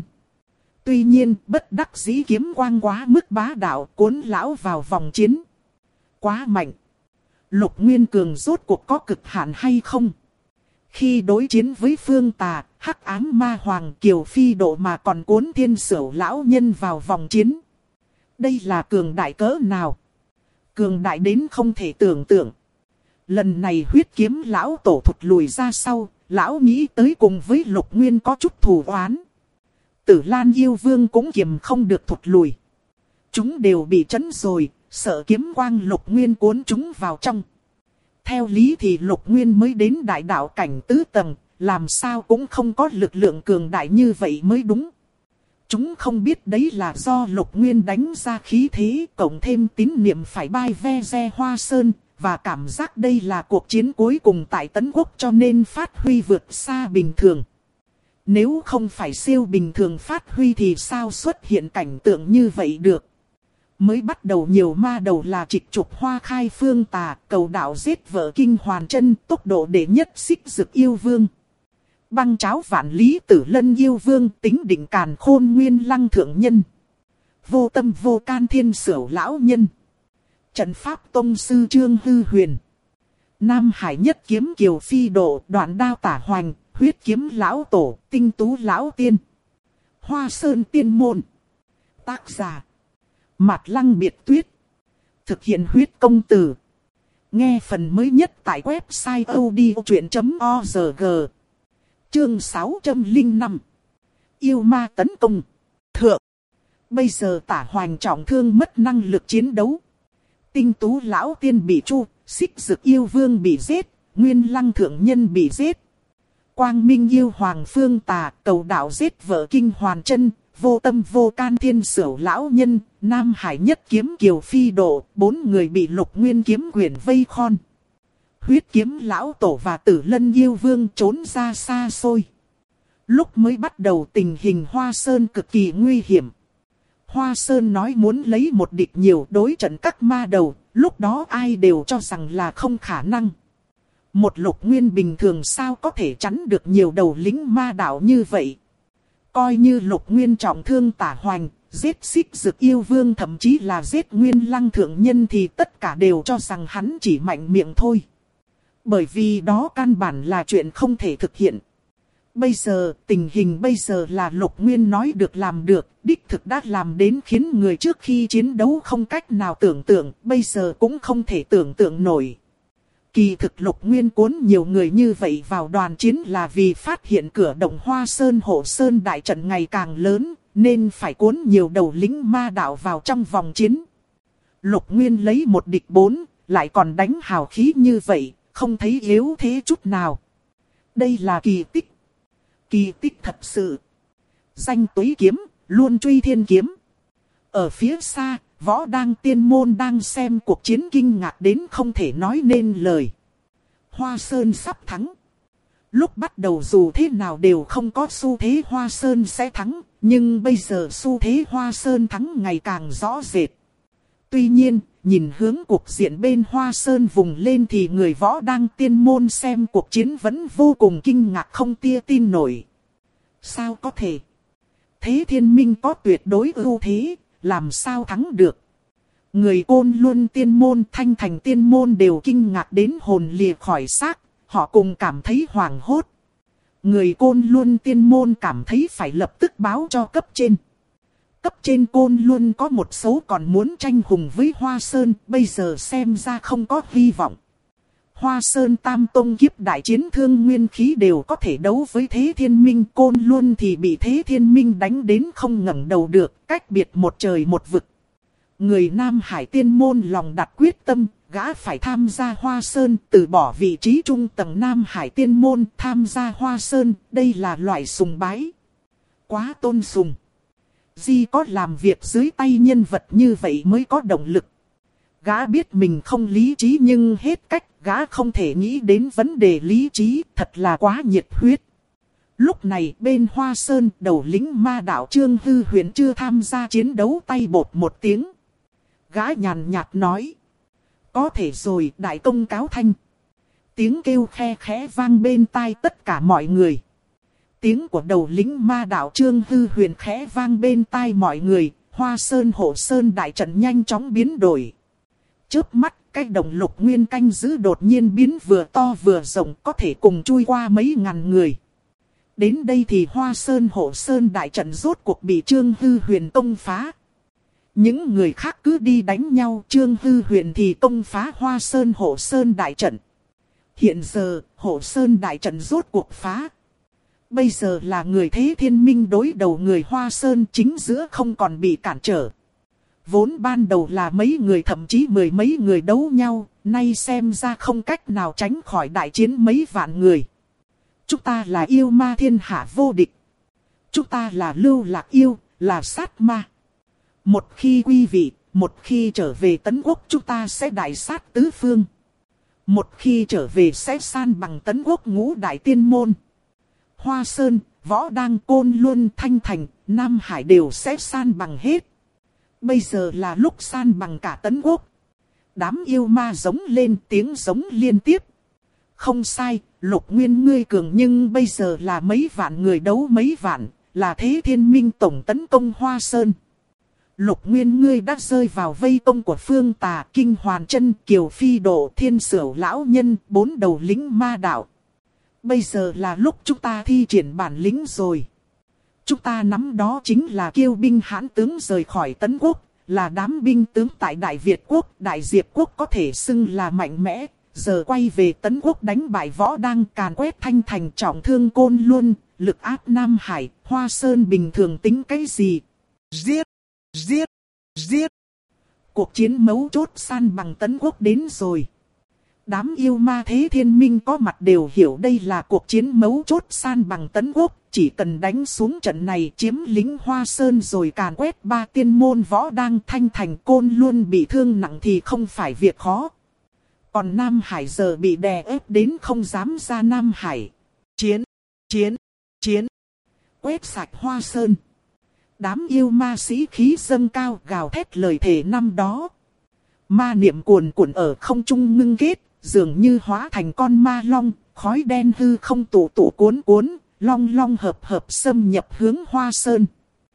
Tuy nhiên, bất đắc dĩ kiếm quang quá mức bá đạo cuốn lão vào vòng chiến. Quá mạnh. Lục Nguyên cường rốt cuộc có cực hạn hay không? Khi đối chiến với Phương Tà, Hắc Ám Ma Hoàng Kiều Phi Độ mà còn cuốn Thiên Sửu lão nhân vào vòng chiến. Đây là cường đại cỡ nào? Cường đại đến không thể tưởng tượng. Lần này huyết kiếm lão tổ thụt lùi ra sau, lão nghĩ tới cùng với Lục Nguyên có chút thù oán. Tử Lan yêu vương cũng kiềm không được thụt lùi. Chúng đều bị trấn rồi, sợ kiếm quang Lục Nguyên cuốn chúng vào trong. Theo lý thì Lục Nguyên mới đến đại đạo cảnh tứ tầng, làm sao cũng không có lực lượng cường đại như vậy mới đúng. Chúng không biết đấy là do Lục Nguyên đánh ra khí thế, cộng thêm tín niệm phải bai ve re Hoa Sơn, và cảm giác đây là cuộc chiến cuối cùng tại Tấn Quốc cho nên phát huy vượt xa bình thường. Nếu không phải siêu bình thường phát huy thì sao xuất hiện cảnh tượng như vậy được. Mới bắt đầu nhiều ma đầu là trịch trục Hoa Khai Phương Tà, cầu đạo giết vợ Kinh Hoàn Chân, tốc độ đệ nhất Xích Dực yêu vương. Băng cháo vạn lý Tử Lân yêu vương, tính định càn khôn Nguyên Lăng thượng nhân. Vô tâm vô can Thiên Sửu lão nhân. Trận pháp tông sư Trương Hư Huyền. Nam Hải Nhất Kiếm Kiều Phi Độ, Đoạn Đao Tả Hoành, Huyết Kiếm lão tổ, Tinh Tú lão tiên. Hoa Sơn tiên môn. Tác giả Mạt Lăng Biệt Tuyết. Thực hiện huyết công từ. Nghe phần mới nhất tại website odchuyện.org. Chương 605. Yêu ma tấn công. Thượng. Bây giờ Tả Hoành trọng thương mất năng lực chiến đấu. Tinh Tú lão tiên bị tru, Xích Dực yêu vương bị giết, Nguyên Lăng thượng nhân bị giết. Quang Minh yêu Hoàng Phương Tà, cầu đạo giết vợ Kinh Hoàn Chân, vô tâm vô can Thiên Sửu lão nhân, Nam Hải nhất kiếm Kiều Phi Độ, 4 người bị Lục Nguyên kiếm quyền vây khon. Huyết kiếm lão tổ và Tử Lân yêu vương trốn ra xa xôi. Lúc mới bắt đầu tình hình Hoa Sơn cực kỳ nguy hiểm. Hoa Sơn nói muốn lấy một địch nhiều đối trận các ma đầu, lúc đó ai đều cho rằng là không khả năng. Một Lục Nguyên bình thường sao có thể chắn được nhiều đầu lính ma đạo như vậy. Coi như Lục Nguyên trọng thương Tả Hoành, giết Xích Dực yêu vương thậm chí là giết Nguyên Lăng thượng nhân thì tất cả đều cho rằng hắn chỉ mạnh miệng thôi. Bởi vì đó căn bản là chuyện không thể thực hiện. Bây giờ, tình hình bây giờ là Lục Nguyên nói được làm được, đích thực đã làm đến khiến người trước khi chiến đấu không cách nào tưởng tượng, bây giờ cũng không thể tưởng tượng nổi. Kỳ thực Lục Nguyên cuốn nhiều người như vậy vào đoàn chiến là vì phát hiện cửa động Hoa Sơn Hộ Sơn đại trận ngày càng lớn, nên phải cuốn nhiều đầu lính ma đạo vào trong vòng chiến. Lục Nguyên lấy một địch 4, lại còn đánh hào khí như vậy, không thấy yếu thế chút nào. Đây là kỳ tích. Kỳ tích thật sự. Danh Túy kiếm, luôn truy thiên kiếm. Ở phía xa, Võ Đang Tiên môn đang xem cuộc chiến kinh ngạc đến không thể nói nên lời. Hoa Sơn sắp thắng. Lúc bắt đầu dù thế nào đều không có xu thế Hoa Sơn sẽ thắng, nhưng bây giờ xu thế Hoa Sơn thắng ngày càng rõ rệt. Tuy nhiên, nhìn hướng cuộc diện bên Hoa Sơn vùng lên thì người Võ Đang Tiên môn xem cuộc chiến vẫn vô cùng kinh ngạc không tia tin nổi. Sao có thể? Thế Thiên Minh có tuyệt đối ưu thế, làm sao thắng được? Người Côn Luân Tiên môn, Thanh Thành Tiên môn đều kinh ngạc đến hồn lìa khỏi xác, họ cùng cảm thấy hoảng hốt. Người Côn Luân Tiên môn cảm thấy phải lập tức báo cho cấp trên. Cấp trên Côn Luân có một số còn muốn tranh hùng với Hoa Sơn, bây giờ xem ra không có hy vọng. Hoa Sơn Tam Tông kiếp đại chiến thương nguyên khí đều có thể đấu với Thế Thiên Minh, Côn Luân thì bị Thế Thiên Minh đánh đến không ngẩng đầu được, cách biệt một trời một vực. Người Nam Hải Tiên môn lòng đặt quyết tâm, gã phải tham gia Hoa Sơn, từ bỏ vị trí trung tầng Nam Hải Tiên môn, tham gia Hoa Sơn, đây là loại sùng bái. Quá tôn sùng. Di có làm việc dưới tay nhân vật như vậy mới có động lực. Gã biết mình không lý trí nhưng hết cách, gã không thể nghĩ đến vấn đề lý trí, thật là quá nhiệt huyết. Lúc này bên Hoa Sơn, đầu lính ma đạo Trương Hư Huyền chưa tham gia chiến đấu tay bột một tiếng. Gã nhàn nhạt nói. Có thể rồi, đại công cáo thanh. Tiếng kêu khe khẽ vang bên tai tất cả mọi người. Tiếng của đầu lính ma đạo Trương Hư Huyền khẽ vang bên tai mọi người, Hoa Sơn Hộ Sơn đại trận nhanh chóng biến đổi. Chớp mắt, cái động Lục Nguyên canh giữ đột nhiên biến vừa to vừa rộng, có thể cùng chui qua mấy ngàn người. Đến đây thì Hoa Sơn Hộ Sơn đại trận rốt cuộc bị Trương Hư Huyền công phá. Những người khác cứ đi đánh nhau, Trương Hư Huyền thì công phá Hoa Sơn Hộ Sơn đại trận. Hiện giờ, Hộ Sơn đại trận rốt cuộc phá. Bây giờ là người Thế Thiên Minh đối đầu người Hoa Sơn, chính giữa không còn bị cản trở. Vốn ban đầu là mấy người thậm chí mười mấy người đấu nhau, nay xem ra không cách nào tránh khỏi đại chiến mấy vạn người. Chúng ta là yêu ma thiên hạ vô địch. Chúng ta là Lưu Lạc yêu, là sát ma. Một khi quy vị, một khi trở về Tấn Quốc chúng ta sẽ đại sát tứ phương. Một khi trở về sẽ san bằng Tấn Quốc ngũ đại tiên môn. Hoa Sơn, Võ Đang, Côn Luân, Thanh Thành, Nam Hải đều sẽ san bằng hết. Bây giờ là lúc san bằng cả Tấn Quốc. Đám yêu ma giống lên tiếng giống liên tiếp. Không sai, Lục Nguyên ngươi cường nhưng bây giờ là mấy vạn người đấu mấy vạn, là Thế Thiên Minh tổng tấn công Hoa Sơn. Lục Nguyên ngươi đã rơi vào vây công của Phương Tà, Kinh Hoàn Chân, Kiều Phi Độ, Thiên Sửu lão nhân, 4 đầu lính ma đạo. Bây giờ là lúc chúng ta thi triển bản lĩnh rồi. Chúng ta nắm đó chính là kiêu binh hãn tướng rời khỏi Tấn Quốc, là đám binh tướng tại Đại Việt Quốc, Đại Diệp Quốc có thể xưng là mạnh mẽ. Giờ quay về Tấn Quốc đánh bại Võ Đang, càn quét Thanh Thành, trọng thương Côn Luân, lực áp Nam Hải, Hoa Sơn bình thường tính cái gì? Giết! Giết! Giết! Cuộc chiến mấu chốt san bằng Tấn Quốc đến rồi. Đám yêu ma Thế Thiên Minh có mặt đều hiểu đây là cuộc chiến mấu chốt san bằng Tấn Quốc, chỉ cần đánh xuống trận này chiếm lĩnh Hoa Sơn rồi càn quét 3 tiên môn võ đang Thanh Thành Côn Luân bị thương nặng thì không phải việc khó. Còn Nam Hải giờ bị đè ép đến không dám ra Nam Hải. Chiến, chiến, chiến. Quét sạch Hoa Sơn. Đám yêu ma sĩ khí dâng cao gào thét lời thề năm đó. Ma niệm cuồn cuộn ở không trung ngưng kết, dường như hóa thành con ma long, khói đen hư không tụ tụ cuốn cuốn, long long hợp hợp xâm nhập hướng Hoa Sơn.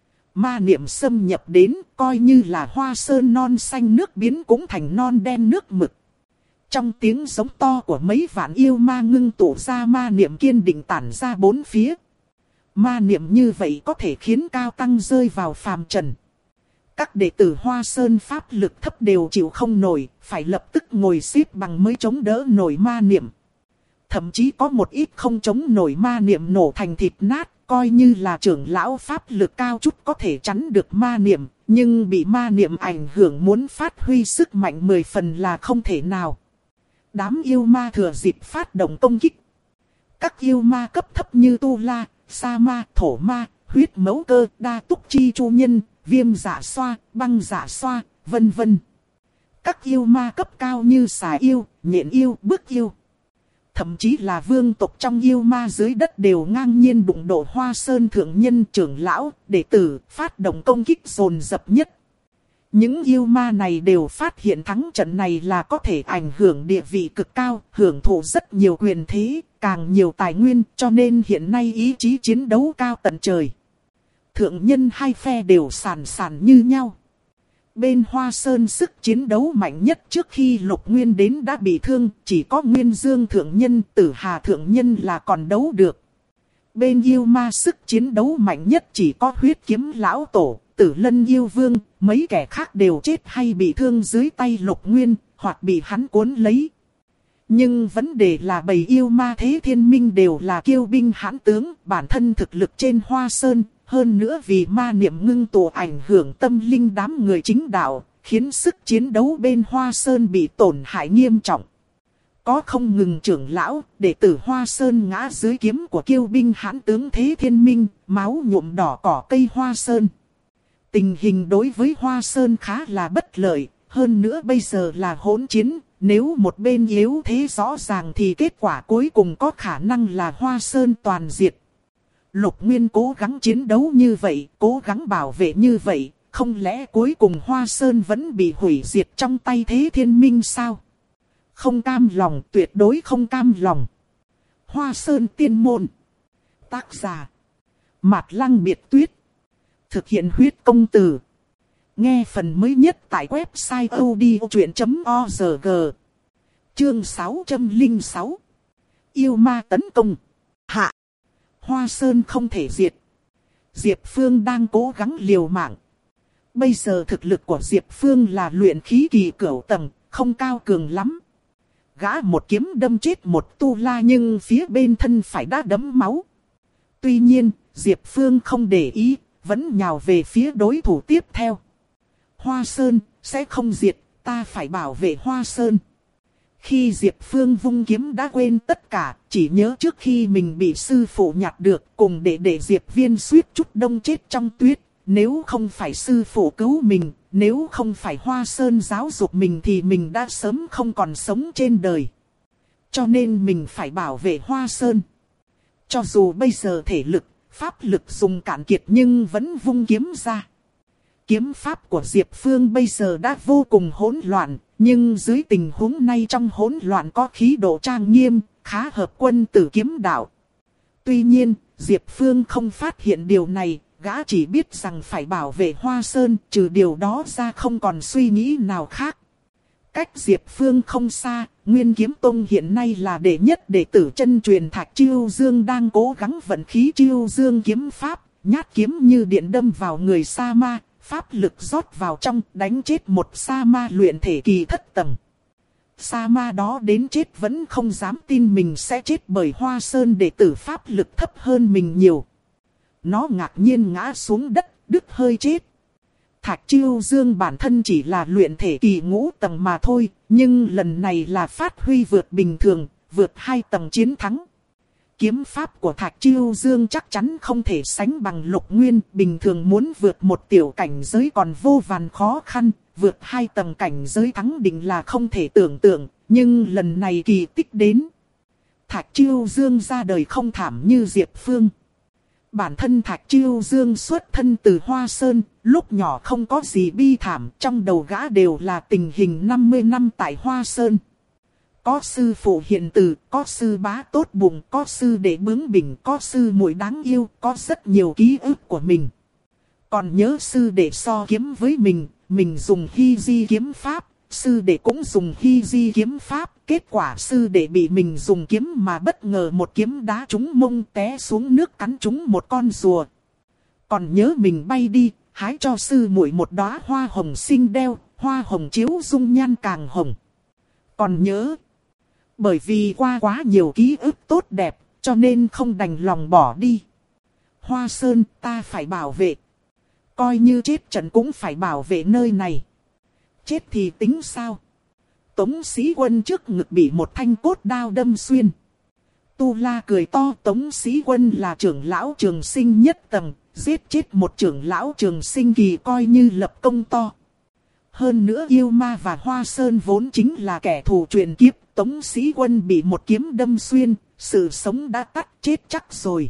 Ma niệm xâm nhập đến, coi như là Hoa Sơn non xanh nước biến cũng thành non đen nước mực. Trong tiếng giống to của mấy vạn yêu ma ngưng tụ ra ma niệm kiên định tản ra bốn phía. Ma niệm như vậy có thể khiến cao tăng rơi vào phàm trần. Các đệ tử Hoa Sơn pháp lực thấp đều chịu không nổi, phải lập tức ngồi xếp bằng mới chống đỡ nổi ma niệm. Thậm chí có một ít không chống nổi ma niệm nổ thành thịt nát, coi như là trưởng lão pháp lực cao chút có thể chắn được ma niệm, nhưng bị ma niệm ảnh hưởng muốn phát huy sức mạnh 10 phần là không thể nào. Đám yêu ma thừa dịp phát động công kích. Các yêu ma cấp thấp như Tu La, Sa Ma, Thổ Ma, Huyết Mẫu Cơ, Đa Túc Chi Chu Nhân, Viêm Dạ Xoa, Băng Dạ Xoa, vân vân. Các yêu ma cấp cao như Xà Yêu, Nhện Yêu, Bức Yêu. Thậm chí là vương tộc trong yêu ma dưới đất đều ngang nhiên đụng độ Hoa Sơn thượng nhân trưởng lão, đệ tử, phát động công kích dồn dập nhất. Những yêu ma này đều phát hiện thắng trận này là có thể ảnh hưởng địa vị cực cao, hưởng thụ rất nhiều quyền thế, càng nhiều tài nguyên, cho nên hiện nay ý chí chiến đấu cao tận trời. Thượng nhân hai phe đều sàn sàn như nhau. Bên Hoa Sơn sức chiến đấu mạnh nhất trước khi Lục Nguyên đến đã bị thương, chỉ có Nguyên Dương thượng nhân, Tử Hà thượng nhân là còn đấu được. Bên yêu ma sức chiến đấu mạnh nhất chỉ có Huyết Kiếm lão tổ, Tử Lân yêu vương, mấy kẻ khác đều chết hay bị thương dưới tay Lục Nguyên, hoặc bị hắn cuốn lấy. Nhưng vấn đề là bầy yêu ma thế thiên minh đều là kiêu binh hãn tướng, bản thân thực lực trên Hoa Sơn, hơn nữa vì ma niệm ngưng tụ ảnh hưởng tâm linh đám người chính đạo, khiến sức chiến đấu bên Hoa Sơn bị tổn hại nghiêm trọng. Có không ngừng trưởng lão, đệ tử Hoa Sơn ngã dưới kiếm của kiêu binh hãn tướng thế thiên minh, máu nhuộm đỏ cỏ cây Hoa Sơn. Tình hình đối với Hoa Sơn khá là bất lợi, hơn nữa bây giờ là hỗn chiến, nếu một bên yếu thế rõ ràng thì kết quả cuối cùng có khả năng là Hoa Sơn toàn diệt. Lục Nguyên cố gắng chiến đấu như vậy, cố gắng bảo vệ như vậy, không lẽ cuối cùng Hoa Sơn vẫn bị hủy diệt trong tay thế thiên minh sao? Không cam lòng, tuyệt đối không cam lòng. Hoa Sơn tiên môn. Tác giả Mạt Lăng Biệt Tuyết. Thực hiện huyết công từ. Nghe phần mới nhất tại website odchuyện.org. Chương 606. Yêu ma tấn công. Hạ. Hoa Sơn không thể diệt. Diệp Phương đang cố gắng liều mạng. Bây giờ thực lực của Diệp Phương là luyện khí kỳ cửu tầng, không cao cường lắm. Gã một kiếm đâm chết một Tu La nhưng phía bên thân phải đã đẫm máu. Tuy nhiên, Diệp Phương không để ý, vẫn nhào về phía đối thủ tiếp theo. Hoa Sơn, sẽ không diệt, ta phải bảo vệ Hoa Sơn. Khi Diệp Phương vung kiếm đã quên tất cả, chỉ nhớ trước khi mình bị sư phụ nhặt được, cùng để Diệp Viên suýt chút đông chết trong tuyết. Nếu không phải sư phụ cứu mình, nếu không phải Hoa Sơn giáo dục mình thì mình đã sớm không còn sống trên đời. Cho nên mình phải bảo vệ Hoa Sơn. Cho dù bây giờ thể lực, pháp lực dùng cạn kiệt nhưng vẫn vung kiếm ra. Kiếm pháp của Diệp Phương bây giờ đã vô cùng hỗn loạn, nhưng dưới tình huống này trong hỗn loạn có khí độ trang nghiêm, khá hợp quân tử kiếm đạo. Tuy nhiên, Diệp Phương không phát hiện điều này, gã chỉ biết rằng phải bảo vệ Hoa Sơn, trừ điều đó ra không còn suy nghĩ nào khác. Cách Diệp Phương không xa, Nguyên Kiếm Tông hiện nay là đệ nhất đệ tử chân truyền Thạch Chiêu Dương đang cố gắng vận khí Chiêu Dương kiếm pháp, nhát kiếm như điện đâm vào người Sa Ma, pháp lực rót vào trong, đánh chết một Sa Ma luyện thể kỳ thất tầng. Sa Ma đó đến chết vẫn không dám tin mình sẽ chết bởi Hoa Sơn đệ tử pháp lực thấp hơn mình nhiều. Nó ngạc nhiên ngã xuống đất, đứt hơi chết. Thạch Chiêu Dương bản thân chỉ là luyện thể kỳ ngũ tầng mà thôi, nhưng lần này là phát huy vượt bình thường, vượt 2 tầng chiến thắng. Kiếm pháp của Thạch Chiêu Dương chắc chắn không thể sánh bằng Lục Nguyên. Bình thường muốn vượt một tiểu cảnh giới còn vô vàn khó khăn. Vượt 2 tầng cảnh giới thắng định là không thể tưởng tượng. Nhưng lần này kỳ tích đến. Thạch Chiêu Dương ra đời không thảm như Diệp Phương. Bản thân Thạch Chiêu Dương xuất thân từ Hoa Sơn, lúc nhỏ không có gì bi thảm, trong đầu gã đều là tình hình 50 năm tại Hoa Sơn. Có sư phụ hiền từ, có sư bá tốt bụng, có sư đệ bướng bỉnh, có sư muội đáng yêu, có rất nhiều ký ức của mình. Còn nhớ sư đệ so kiếm với mình dùng Hy Di kiếm pháp, sư đệ cũng dùng Hy Di kiếm pháp, kết quả sư đệ bị mình dùng kiếm mà bất ngờ một kiếm đá trúng mông té xuống nước cắn trúng một con rùa. Còn nhớ mình bay đi, hái cho sư muội một đóa hoa hồng xinh đeo, hoa hồng chiếu dung nhan càng hồng. Còn nhớ, bởi vì qua quá nhiều ký ức tốt đẹp, cho nên không đành lòng bỏ đi. Hoa Sơn ta phải bảo vệ. Coi như chết trận cũng phải bảo vệ nơi này. Chết thì tính sao? Tống Sĩ Quân trước ngực bị một thanh cốt đao đâm xuyên. Tu La cười to, Tống Sĩ Quân là trưởng lão Trường Sinh nhất tầng, giết chết một trưởng lão Trường Sinh kỳ coi như lập công to. Hơn nữa yêu ma và Hoa Sơn vốn chính là kẻ thù truyền kiếp, Tống Sĩ Quân bị một kiếm đâm xuyên, sự sống đã tắt, chết chắc rồi.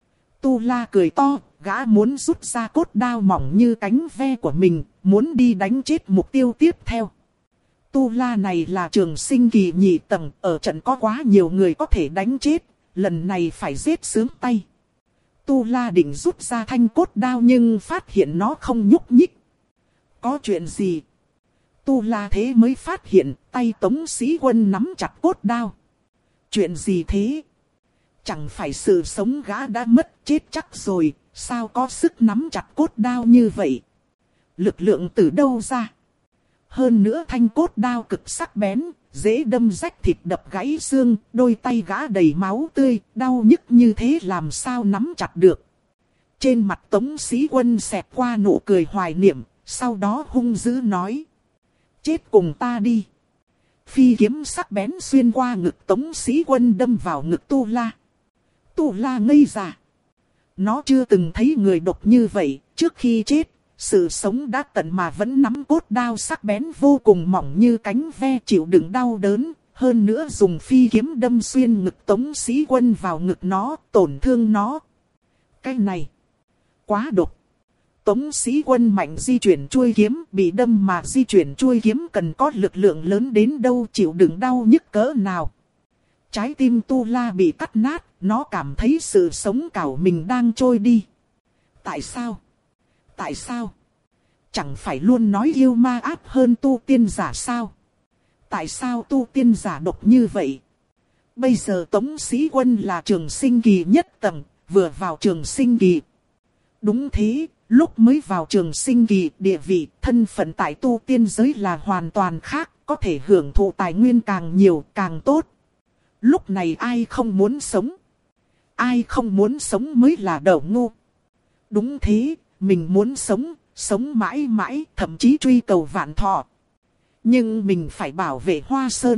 Tu La cười to, gã muốn rút ra cốt đao mỏng như cánh ve của mình, muốn đi đánh chết mục tiêu tiếp theo. Tu La này là Trường Sinh kỳ nhị tầng, ở trận có quá nhiều người có thể đánh chết, lần này phải giết sướng tay. Tu La định rút ra thanh cốt đao nhưng phát hiện nó không nhúc nhích. Có chuyện gì? Tu La thế mới phát hiện tay Tống Sĩ Quân nắm chặt cốt đao. Chuyện gì thế? Chẳng phải sự sống gã đã mất chết chắc rồi, sao có sức nắm chặt cốt đao như vậy? Lực lượng từ đâu ra? Hơn nữa thanh cốt đao cực sắc bén, dễ đâm rách thịt đập gãy xương, đôi tay gã đầy máu tươi, đau nhức như thế làm sao nắm chặt được. Trên mặt Tống Sĩ Quân xẹt qua nụ cười hoài niệm, sau đó hung dữ nói. Chết cùng ta đi. Phi kiếm sắc bén xuyên qua ngực Tống Sĩ Quân đâm vào ngực Tu La. Tu La ngây ra. Nó chưa từng thấy người độc như vậy, trước khi chết, sự sống đã tận mà vẫn nắm cốt đao sắc bén vô cùng mỏng như cánh ve chịu đựng đau đớn. Hơn nữa dùng phi kiếm đâm xuyên ngực Tống Sĩ Quân vào ngực nó, tổn thương nó. Cái này, quá độc. Tống Sĩ Quân mạnh di chuyển chuôi kiếm, bị đâm mà di chuyển chuôi kiếm cần có lực lượng lớn đến đâu, chịu đựng đau nhức cỡ nào. Trái tim Tu La bị cắt nát, nó cảm thấy sự sống cảo mình đang trôi đi. Tại sao? Tại sao? Chẳng phải luôn nói yêu ma áp hơn tu tiên giả sao? Tại sao tu tiên giả độc như vậy? Bây giờ Tống Sĩ Quân là Trường Sinh kỳ nhất tầng, vừa vào Trường Sinh kỳ. Đúng thế, lúc mới vào Trường Sinh kỳ, địa vị, thân phận tại tu tiên giới là hoàn toàn khác, có thể hưởng thụ tài nguyên càng nhiều càng tốt. Lúc này ai không muốn sống? Ai không muốn sống mới là đầu ngu. Đúng thế, mình muốn sống, sống mãi mãi, thậm chí truy cầu vạn thọ. Nhưng mình phải bảo vệ Hoa Sơn.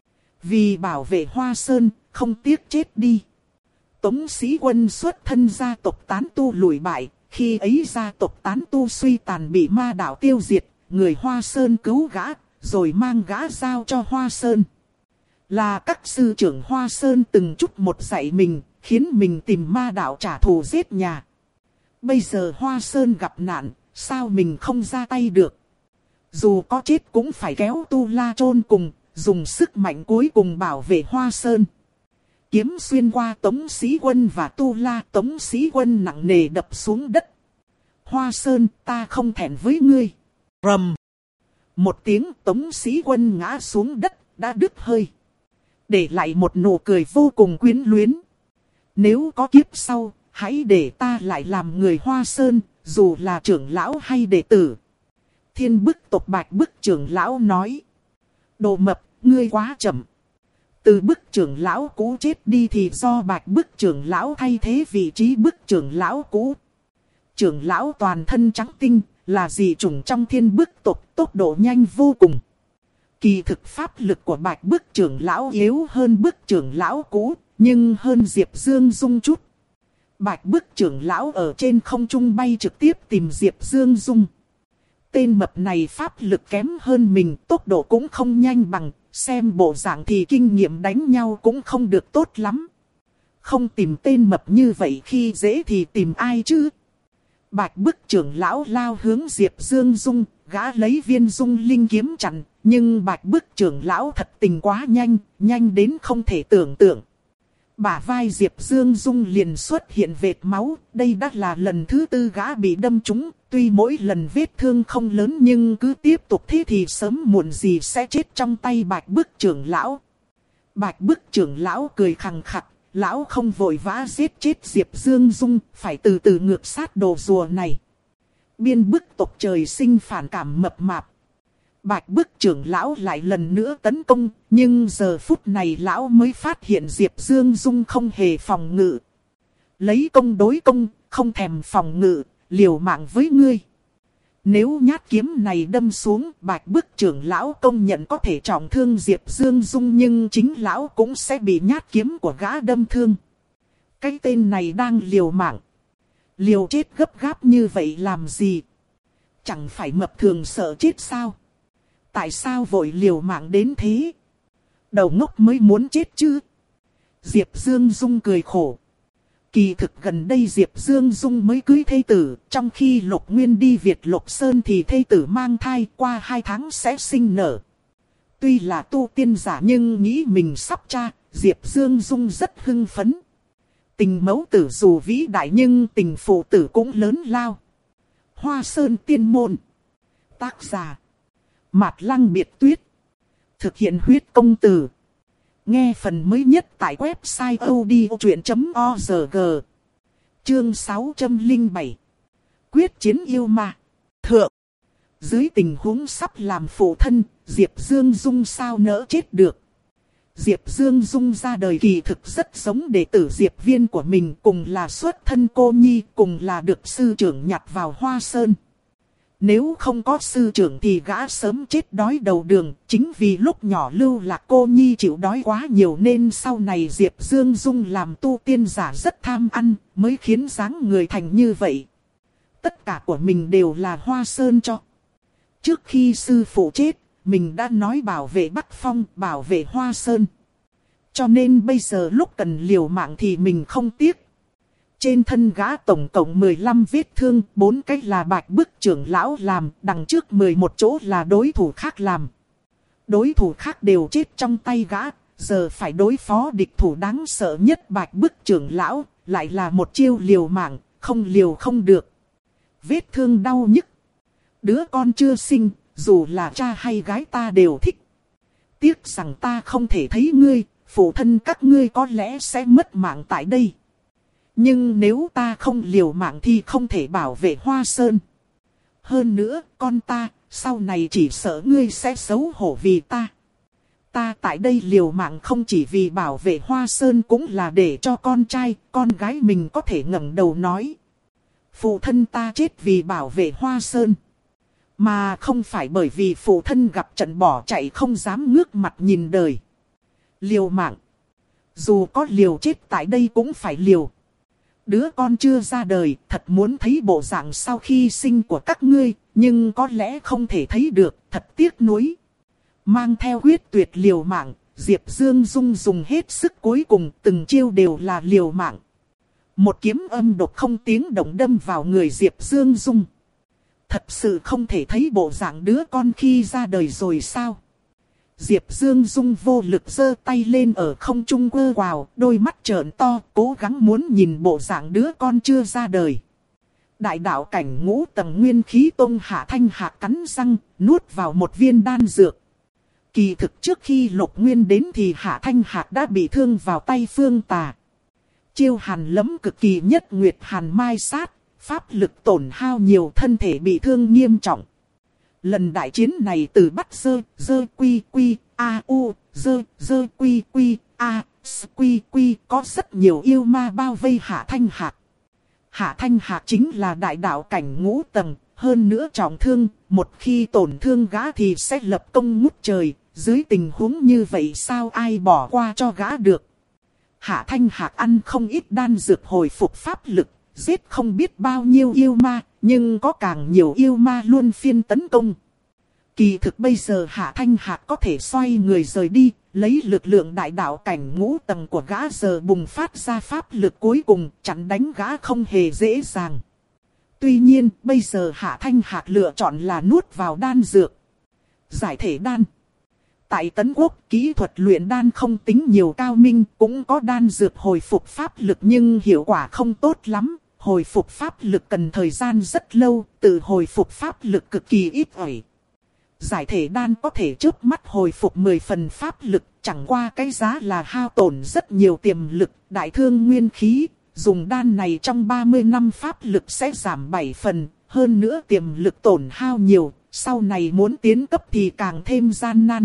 Vì bảo vệ Hoa Sơn, không tiếc chết đi. Tống Sĩ Quân xuất thân gia tộc tán tu lùi bại. Khi ấy gia tộc tán tu suy tàn bị ma đạo tiêu diệt, người Hoa Sơn cứu gã, rồi mang gã giao cho Hoa Sơn. Là các sư trưởng Hoa Sơn từng chút một dạy mình, khiến mình tìm ma đạo trả thù giết nhà. Bây giờ Hoa Sơn gặp nạn, sao mình không ra tay được? Dù có chết cũng phải kéo Tu La chôn cùng, dùng sức mạnh cuối cùng bảo vệ Hoa Sơn. Kiếm xuyên qua Tống Sĩ Quân và Tu La, Tống Sĩ Quân nặng nề đập xuống đất. Hoa Sơn, ta không thẹn với ngươi. Rầm. Một tiếng Tống Sĩ Quân ngã xuống đất, đã đứt hơi. Để lại một nụ cười vô cùng quyến luyến. Nếu có kiếp sau, hãy để ta lại làm người Hoa Sơn, dù là trưởng lão hay đệ tử. Thiên Bức tộc Bạch Bức trưởng lão nói. Đồ mập, ngươi quá chậm. Từ Bức trưởng lão cũ chết đi thì do Bạch Bức trưởng lão thay thế vị trí Bức trưởng lão cũ. Trưởng lão toàn thân trắng tinh, là dị chủng trong Thiên Bức tộc, tốc độ nhanh vô cùng. Kỳ thực pháp lực của Bạch Bức trưởng lão yếu hơn Bức trưởng lão cũ, nhưng hơn Diệp Dương Dung chút. Bạch Bức trưởng lão ở trên không trung bay trực tiếp tìm Diệp Dương Dung. Tên mập này pháp lực kém hơn mình, tốc độ cũng không nhanh bằng, xem bộ dạng thì kinh nghiệm đánh nhau cũng không được tốt lắm. Không tìm tên mập như vậy khi dễ thì tìm ai chứ? Bạch Bức trưởng lão lao hướng Diệp Dương Dung, gã lấy viên dung linh kiếm chặn, nhưng Bạch Bức trưởng lão thật tình quá nhanh, nhanh đến không thể tưởng tượng. Bả vai Diệp Dương Dung liền xuất hiện vệt máu, đây đã là lần thứ 4 gã bị đâm trúng, tuy mỗi lần vết thương không lớn nhưng cứ tiếp tục thế thì sớm muộn gì sẽ chết trong tay Bạch Bức trưởng lão. Bạch Bức trưởng lão cười khằng khặc, lão không vội vã giết chết Diệp Dương Dung, phải từ từ ngược sát đồ rùa này. Biên Bức tộc trời sinh phản cảm mập mạp. Bạch Bức trưởng lão lại lần nữa tấn công, nhưng giờ phút này lão mới phát hiện Diệp Dương Dung không hề phòng ngự. Lấy công đối công, không thèm phòng ngự, liều mạng với ngươi. Nếu nhát kiếm này đâm xuống, Bạch Bức trưởng lão công nhận có thể trọng thương Diệp Dương Dung, nhưng chính lão cũng sẽ bị nhát kiếm của gã đâm thương. Cái tên này đang liều mạng. Liều chết gấp gáp như vậy làm gì? Chẳng phải mập thường sợ chết sao? Tại sao vội liều mạng đến thế? Đầu ngốc mới muốn chết chứ? Diệp Dương Dung cười khổ. Kỳ thực gần đây Diệp Dương Dung mới cưới thê tử, trong khi Lục Nguyên đi Việt Lục Sơn thì thê tử mang thai, qua 2 tháng sẽ sinh nở. Tuy là tu tiên giả nhưng nghĩ mình sắp cha, Diệp Dương Dung rất hưng phấn. Tình mẫu tử dù vĩ đại nhưng tình phụ tử cũng lớn lao. Hoa Sơn Tiên Môn. Tác giả Mạt Lăng Biệt Tuyết. Thực hiện huyết công từ. Nghe phần mới nhất tại website odchuyện.org. Chương 607. Quyết chiến yêu ma. Thượng. Dưới tình huống sắp làm phụ thân, Diệp Dương Dung sao nỡ chết được. Diệp Dương Dung ra đời kỳ thực rất giống đệ tử Diệp Viên của mình, cùng là xuất thân cô nhi, cùng là được sư trưởng nhặt vào Hoa Sơn. Nếu không có sư trưởng thì gã sớm chết đói đầu đường, chính vì lúc nhỏ lưu lạc cô nhi chịu đói quá nhiều nên sau này Diệp Dương Dung làm tu tiên giả rất tham ăn, mới khiến dáng người thành như vậy. Tất cả của mình đều là Hoa Sơn cho. Trước khi sư phụ chết, mình đã nói bảo vệ Bắc Phong, bảo vệ Hoa Sơn. Cho nên bây giờ lúc cần liều mạng thì mình không tiếc. Trên thân gã tổng cộng 15 vết thương, 4 cái là Bạch Bức trưởng lão làm, đằng trước 11 chỗ là đối thủ khác làm. Đối thủ khác đều chết trong tay gã, giờ phải đối phó địch thủ đáng sợ nhất Bạch Bức trưởng lão, lại là một chiêu liều mạng, không liều không được. Vết thương đau nhức. Đứa con chưa sinh, dù là cha hay gái ta đều thích. Tiếc rằng ta không thể thấy ngươi, phụ thân các ngươi có lẽ sẽ mất mạng tại đây. Nhưng nếu ta không liều mạng thì không thể bảo vệ Hoa Sơn. Hơn nữa, con ta, sau này chỉ sợ ngươi sẽ xấu hổ vì ta. Ta tại đây liều mạng không chỉ vì bảo vệ Hoa Sơn, cũng là để cho con trai, con gái mình có thể ngẩng đầu nói. Phụ thân ta chết vì bảo vệ Hoa Sơn. Mà không phải bởi vì phụ thân gặp trận bỏ chạy không dám ngước mặt nhìn đời. Liều mạng. Dù có liều chết tại đây cũng phải liều. Đứa con chưa ra đời, thật muốn thấy bộ dạng sau khi sinh của các ngươi, nhưng có lẽ không thể thấy được, thật tiếc nuối. Mang theo huyết tuyệt liều mạng, Diệp Dương Dung dùng hết sức cuối cùng, từng chiêu đều là liều mạng. Một kiếm âm độc không tiếng động đâm vào người Diệp Dương Dung. Thật sự không thể thấy bộ dạng đứa con khi ra đời rồi sao? Diệp Dương Dung vô lực giơ tay lên ở không trung quơ quào, đôi mắt trợn to, cố gắng muốn nhìn bộ dạng đứa con chưa ra đời. Đại đạo cảnh ngũ tầng nguyên khí tông Hạ Thanh Hạc cắn răng, nuốt vào một viên đan dược. Kỳ thực trước khi Lục Nguyên đến thì Hạ Thanh Hạc đã bị thương vào tay Phương Tà. Chiêu hàn lẫm cực kỳ nhất nguyệt hàn mai sát, pháp lực tổn hao nhiều, thân thể bị thương nghiêm trọng. Lần đại chiến này từ bắt dơ quy quy a u dơ quy quy a quy quy, có rất nhiều yêu ma bao vây Hạ Thanh Hạc. Hạ Thanh Hạc chính là đại đạo cảnh ngũ tầng, hơn nữa trọng thương, một khi tổn thương gã thì sẽ lập công ngút trời, dưới tình huống như vậy sao ai bỏ qua cho gã được. Hạ Thanh Hạc ăn không ít đan dược hồi phục pháp lực, giết không biết bao nhiêu yêu ma, nhưng có càng nhiều yêu ma luôn phiên tấn công. Kỳ thực bây giờ Hạ Thanh Hạc có thể xoay người rời đi, lấy lực lượng đại đạo cảnh ngũ tầng của gã giờ bùng phát ra pháp lực cuối cùng, chặn đánh gã không hề dễ dàng. Tuy nhiên, bây giờ Hạ Thanh Hạc lựa chọn là nuốt vào đan dược. Giải thể đan. Tại Tấn Quốc, kỹ thuật luyện đan không tính nhiều cao minh, cũng có đan dược hồi phục pháp lực nhưng hiệu quả không tốt lắm. Hồi phục pháp lực cần thời gian rất lâu, tự hồi phục pháp lực cực kỳ ít ỏi. Giải thể đan có thể chớp mắt hồi phục 10 phần pháp lực, chẳng qua cái giá là hao tổn rất nhiều tiềm lực, đại thương nguyên khí. Dùng đan này trong 30 năm pháp lực sẽ giảm 7 phần, hơn nữa tiềm lực tổn hao nhiều, sau này muốn tiến cấp thì càng thêm gian nan.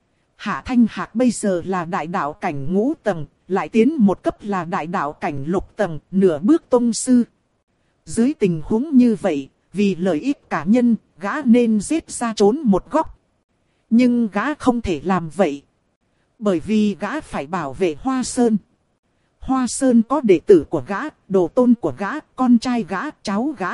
Hạ Thanh Hạc bây giờ là đại đạo cảnh ngũ tầng, lại tiến một cấp là đại đạo cảnh lục tầng, nửa bước tông sư. Dưới tình huống như vậy, vì lợi ích cá nhân, gã nên giết ra trốn một góc. Nhưng gã không thể làm vậy. Bởi vì gã phải bảo vệ Hoa Sơn. Hoa Sơn có đệ tử của gã, đồ tôn của gã, con trai gã, cháu gã.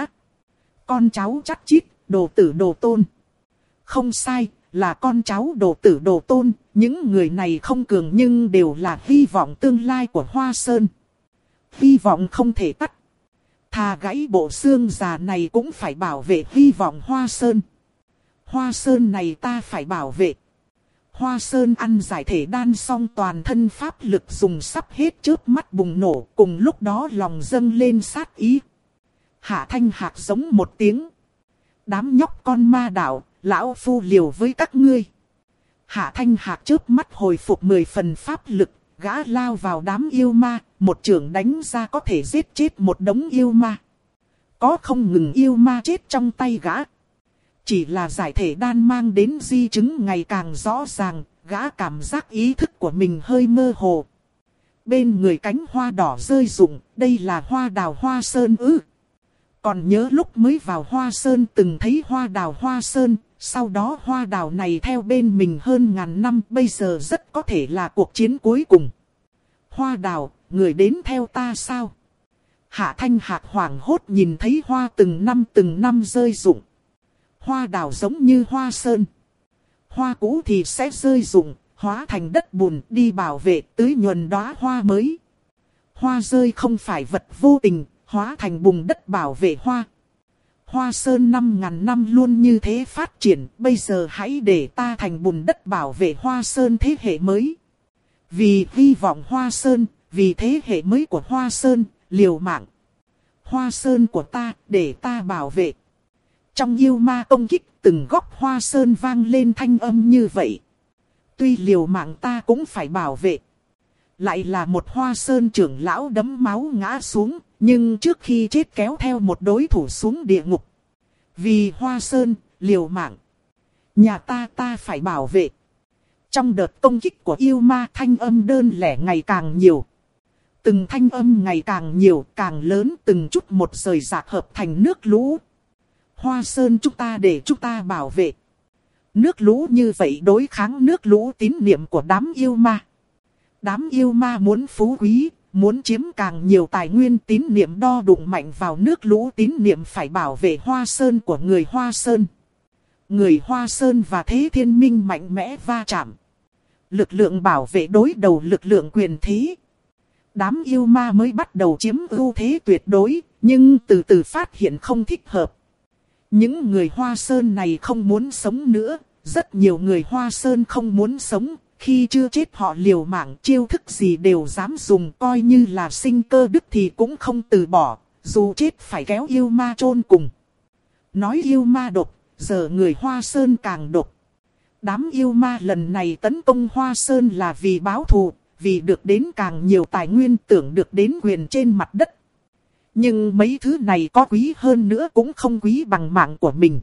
Con cháu chắc chít, đồ tử đồ tôn. Không sai, là con cháu đồ tử đồ tôn. Những người này không cường nhưng đều là hy vọng tương lai của Hoa Sơn. Hy vọng không thể tắt. Thà gãy bộ xương già này cũng phải bảo vệ hy vọng Hoa Sơn. Hoa Sơn này ta phải bảo vệ. Hoa Sơn ăn giải thể đan xong toàn thân pháp lực dùng sắp hết chớp mắt bùng nổ, cùng lúc đó lòng dâng lên sát ý. Hạ Thanh Hạc giống một tiếng. Đám nhóc con ma đạo, lão phu liều với các ngươi. Hạ Thanh Hạc chớp mắt hồi phục 10 phần pháp lực, gã lao vào đám yêu ma, một chưởng đánh ra có thể giết chết một đống yêu ma. Có không ngừng yêu ma chết trong tay gã. Chỉ là giải thể đan mang đến di chứng ngày càng rõ ràng, gã cảm giác ý thức của mình hơi mơ hồ. Bên người cánh hoa đỏ rơi rụng, đây là hoa đào Hoa Sơn ư. Còn nhớ lúc mới vào Hoa Sơn từng thấy hoa đào Hoa Sơn, sau đó hoa đào này theo bên mình hơn ngàn năm, bây giờ rất có thể là cuộc chiến cuối cùng. Hoa đào, người đến theo ta sao? Hạ Thanh Hạc hoảng hốt nhìn thấy hoa từng năm rơi rụng. Hoa đào giống như Hoa Sơn. Hoa cũ thì sẽ rơi rụng, hóa thành đất bùn đi bảo vệ tưới nhuần đóa hoa mới. Hoa rơi không phải vật vô tình, hóa thành bùn đất bảo vệ hoa. Hoa Sơn 5.000 năm luôn như thế phát triển, bây giờ hãy để ta thành bùn đất bảo vệ Hoa Sơn thế hệ mới. Vì hy vọng Hoa Sơn, vì thế hệ mới của Hoa Sơn, liều mạng. Hoa Sơn của ta, để ta bảo vệ. Trong yêu ma công kích, từng góc Hoa Sơn vang lên thanh âm như vậy. Tuy liều mạng ta cũng phải bảo vệ. Lại là một Hoa Sơn trưởng lão đấm máu ngã xuống, nhưng trước khi chết kéo theo một đối thủ xuống địa ngục. Vì Hoa Sơn, liều mạng. Nhà ta phải bảo vệ. Trong đợt công kích của yêu ma, thanh âm đơn lẻ ngày càng nhiều. Từng thanh âm ngày càng nhiều, càng lớn, từng chút một rời rạc hợp thành nước lũ. Hoa Sơn chúng ta để chúng ta bảo vệ. Nước lũ như vậy đối kháng nước lũ tín niệm của đám yêu ma. Đám yêu ma muốn phú quý, muốn chiếm càng nhiều tài nguyên, tín niệm đo đụng mạnh vào nước lũ, tín niệm phải bảo vệ Hoa Sơn của người Hoa Sơn. Người Hoa Sơn và Thế Thiên Minh mạnh mẽ va chạm. Lực lượng bảo vệ đối đầu lực lượng quyền thế. Đám yêu ma mới bắt đầu chiếm ưu thế tuyệt đối, nhưng từ từ phát hiện không thích hợp. Những người Hoa Sơn này không muốn sống nữa, rất nhiều người Hoa Sơn không muốn sống. Khi chưa chết họ liều mạng, chiêu thức gì đều dám dùng, coi như là sinh cơ đức thì cũng không từ bỏ, dù chết phải kéo yêu ma chôn cùng. Nói yêu ma độc, giờ người Hoa Sơn càng độc. Đám yêu ma lần này tấn công Hoa Sơn là vì báo thù, vì được đến càng nhiều tài nguyên, tưởng được đến quyền trên mặt đất. Nhưng mấy thứ này có quý hơn nữa cũng không quý bằng mạng của mình.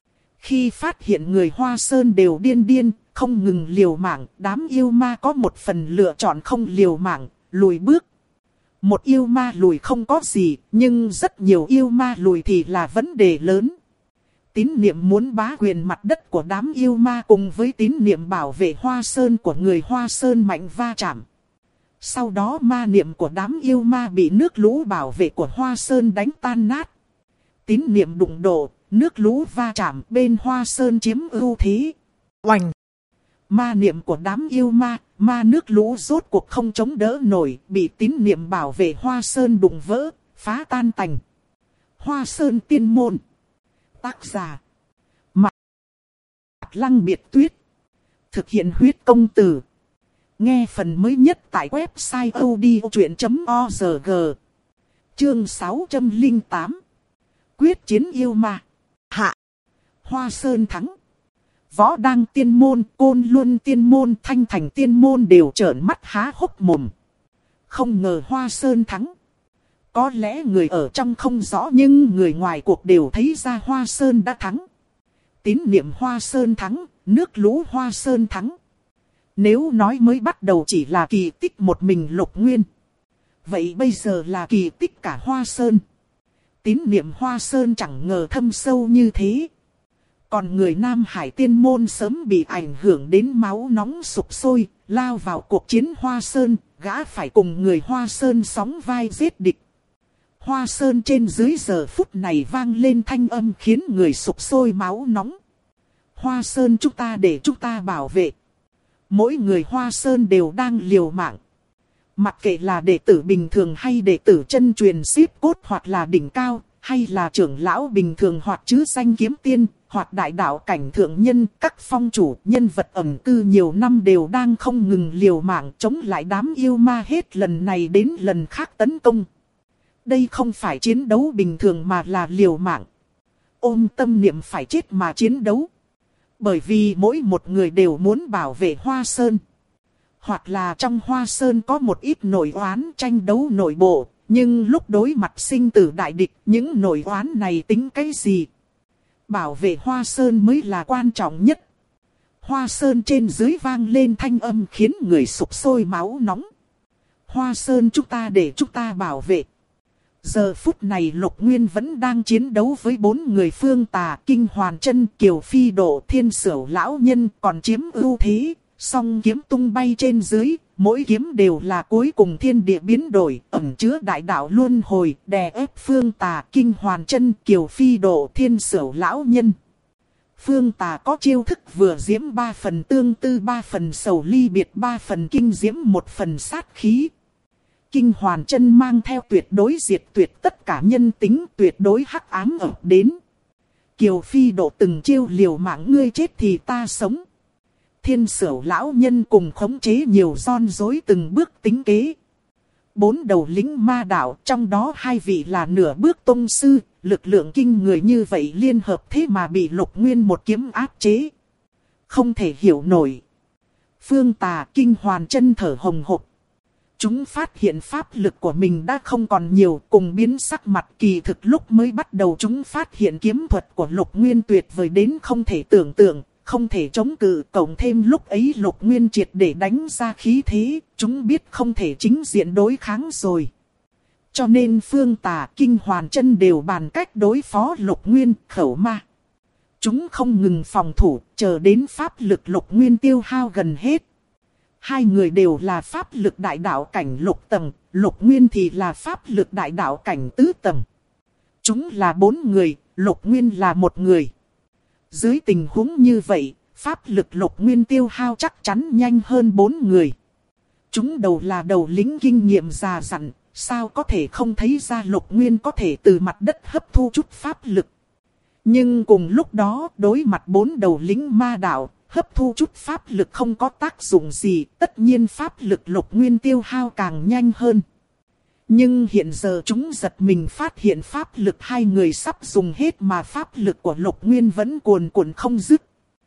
Khi phát hiện người Hoa Sơn đều điên, không ngừng liều mạng, đám yêu ma có một phần lựa chọn không liều mạng, lùi bước. Một yêu ma lùi không có gì, nhưng rất nhiều yêu ma lùi thì là vấn đề lớn. Tín niệm muốn bá quyền mặt đất của đám yêu ma cùng với tín niệm bảo vệ Hoa Sơn của người Hoa Sơn mạnh va chạm. Sau đó ma niệm của đám yêu ma bị nước lũ bảo vệ của Hoa Sơn đánh tan nát. Tín niệm đụng độ, nước lũ va chạm, bên Hoa Sơn chiếm ưu thế. Oành! Ma niệm của đám yêu ma, ma nước lũ rốt cuộc không chống đỡ nổi, bị tín niệm bảo vệ Hoa Sơn đụng vỡ, phá tan tành. Hoa Sơn tiên môn. Tác giả: Mạc Lăng Biệt Tuyết. Thực hiện huyết công từ. Nghe phần mới nhất tại website odchuyện.org. Chương 608. Quyết chiến yêu ma. Hạ. Hoa Sơn thắng. Võ Đăng tiên môn, Côn Luân tiên môn, Thanh Thành tiên môn đều trợn mắt há hốc mồm. Không ngờ Hoa Sơn thắng. Có lẽ người ở trong không rõ nhưng người ngoài cuộc đều thấy ra Hoa Sơn đã thắng. Tín niệm Hoa Sơn thắng, nước lũ Hoa Sơn thắng. Nếu nói mới bắt đầu chỉ là kỳ tích một mình Lục Nguyên, vậy bây giờ là kỳ tích cả Hoa Sơn. Tín niệm Hoa Sơn chẳng ngờ thâm sâu như thế. Còn người Nam Hải tiên môn sớm bị ảnh hưởng đến máu nóng sục sôi, lao vào cuộc chiến Hoa Sơn, gã phải cùng người Hoa Sơn sóng vai giết địch. Hoa Sơn trên dưới giờ phút này vang lên thanh âm khiến người sục sôi máu nóng. Hoa Sơn chúng ta để chúng ta bảo vệ. Mỗi người Hoa Sơn đều đang liều mạng. Mặc kệ là đệ tử bình thường hay đệ tử chân truyền xếp cốt hoặc là đỉnh cao, hay là trưởng lão bình thường hoặc chứ danh kiếm tiên, hoặc đại đạo cảnh thượng nhân, các phong chủ, nhân vật ẩn cư nhiều năm đều đang không ngừng liều mạng chống lại đám yêu ma hết lần này đến lần khác tấn công. Đây không phải chiến đấu bình thường mà là liều mạng. Ôm tâm niệm phải chết mà chiến đấu. Bởi vì mỗi một người đều muốn bảo vệ Hoa Sơn. Hoặc là trong Hoa Sơn có một ít nội oán tranh đấu nội bộ. Nhưng lúc đối mặt sinh tử đại địch, những nội oán này tính cái gì? Bảo vệ Hoa Sơn mới là quan trọng nhất. Hoa Sơn trên dưới vang lên thanh âm khiến người sục sôi máu nóng. Hoa Sơn chúng ta để chúng ta bảo vệ. Giờ phút này Lục Nguyên vẫn đang chiến đấu với 4 người Phương Tà, Kinh Hoàn Chân, Kiều Phi Độ, Thiên Sửu lão nhân còn chiếm ưu thế. Song kiếm tung bay trên dưới, mỗi kiếm đều là cuối cùng thiên địa biến đổi, ẩn chứa đại đạo luân hồi, đè ép Phương Tà, Kinh Hoàn Chân, Kiều Phi Độ, Thiên Sửu lão nhân. Phương Tà có chiêu thức vừa diễm 3 phần tương tư 3 phần sầu ly biệt 3 phần kinh diễm 1 phần sát khí. Kinh Hoàn Chân mang theo tuyệt đối diệt tuyệt tất cả nhân tính, tuyệt đối hắc ám ập đến. Kiều Phi Độ từng chiêu liều mạng ngươi chết thì ta sống. Thiên Sửu lão nhân cùng khống chế nhiều giòn dối từng bước tính kế. 4 đầu lính ma đạo, trong đó 2 vị là nửa bước tông sư, lực lượng kinh người như vậy liên hợp thế mà bị Lục Nguyên một kiếm áp chế. Không thể hiểu nổi. Phương Tà, Kinh Hoàn Chân thở hồng hộc. Chúng phát hiện pháp lực của mình đã không còn nhiều, cùng biến sắc mặt. Kỳ thực lúc mới bắt đầu chúng phát hiện kiếm thuật của Lục Nguyên tuyệt vời đến không thể tưởng tượng. Không thể chống cự, cộng thêm lúc ấy Lục Nguyên triệt để đánh ra khí thế, chúng biết không thể chính diện đối kháng rồi. Cho nên Phương Tà, Kinh Hoàn Chân đều bàn cách đối phó Lục Nguyên, khẩu ma. Chúng không ngừng phòng thủ, chờ đến pháp lực Lục Nguyên tiêu hao gần hết. 2 người đều là pháp lực đại đạo cảnh lục tầng, Lục Nguyên thì là pháp lực đại đạo cảnh tứ tầng. Chúng là 4 người, Lục Nguyên là 1 người. Dưới tình huống như vậy, pháp lực Lục Nguyên tiêu hao chắc chắn nhanh hơn 4 người. Chúng đầu là đầu lính kinh nghiệm già dặn, sao có thể không thấy ra Lục Nguyên có thể từ mặt đất hấp thu chút pháp lực. Nhưng cùng lúc đó, đối mặt 4 đầu lính ma đạo, hấp thu chút pháp lực không có tác dụng gì, tất nhiên pháp lực Lục Nguyên tiêu hao càng nhanh hơn. Nhưng hiện giờ chúng giật mình phát hiện pháp lực 2 người sắp dùng hết mà pháp lực của Lục Nguyên vẫn cuồn cuộn không dứt.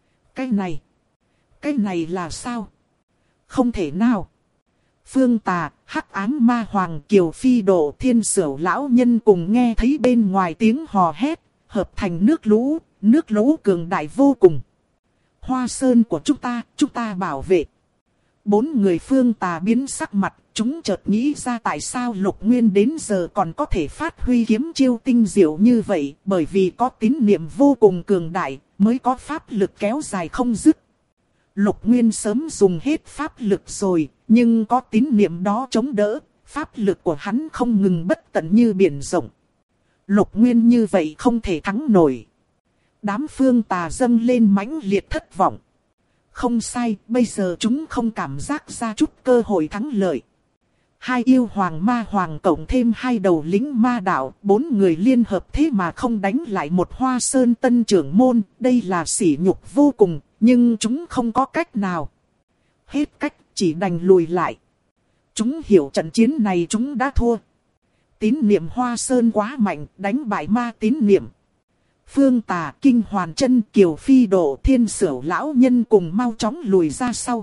Cái này là sao? Không thể nào. Phương Tà, Hắc Ám Ma Hoàng, Kiều Phi Độ, Thiên Sửu lão nhân cùng nghe thấy bên ngoài tiếng hò hét, hợp thành nước lũ cường đại vô cùng. Hoa Sơn của chúng ta bảo vệ. 4 người Phương Tà biến sắc mặt, chúng chợt nghĩ ra tại sao Lục Nguyên đến giờ còn có thể phát huy kiếm chiêu tinh diệu như vậy, bởi vì có tín niệm vô cùng cường đại, mới có pháp lực kéo dài không dứt. Lục Nguyên sớm dùng hết pháp lực rồi, nhưng có tín niệm đó chống đỡ, pháp lực của hắn không ngừng bất tận như biển rộng. Lục Nguyên như vậy không thể thắng nổi. Đám Phương Tà dâng lên mãnh liệt thất vọng. Không sai, bây giờ chúng không cảm giác ra chút cơ hội thắng lợi. Hai yêu hoàng ma hoàng cộng thêm hai đầu lính ma đạo, 4 người liên hợp thế mà không đánh lại một Hoa Sơn tân trưởng môn, đây là sỉ nhục vô cùng, nhưng chúng không có cách nào. Hết cách, chỉ đành lùi lại. Chúng hiểu trận chiến này chúng đã thua. Tín niệm Hoa Sơn quá mạnh, đánh bại ma tín niệm. Phương Tà, Kinh Hoàn Chân, Kiều Phi Độ, Thiên Sửu lão nhân cùng mau chóng lùi ra sau.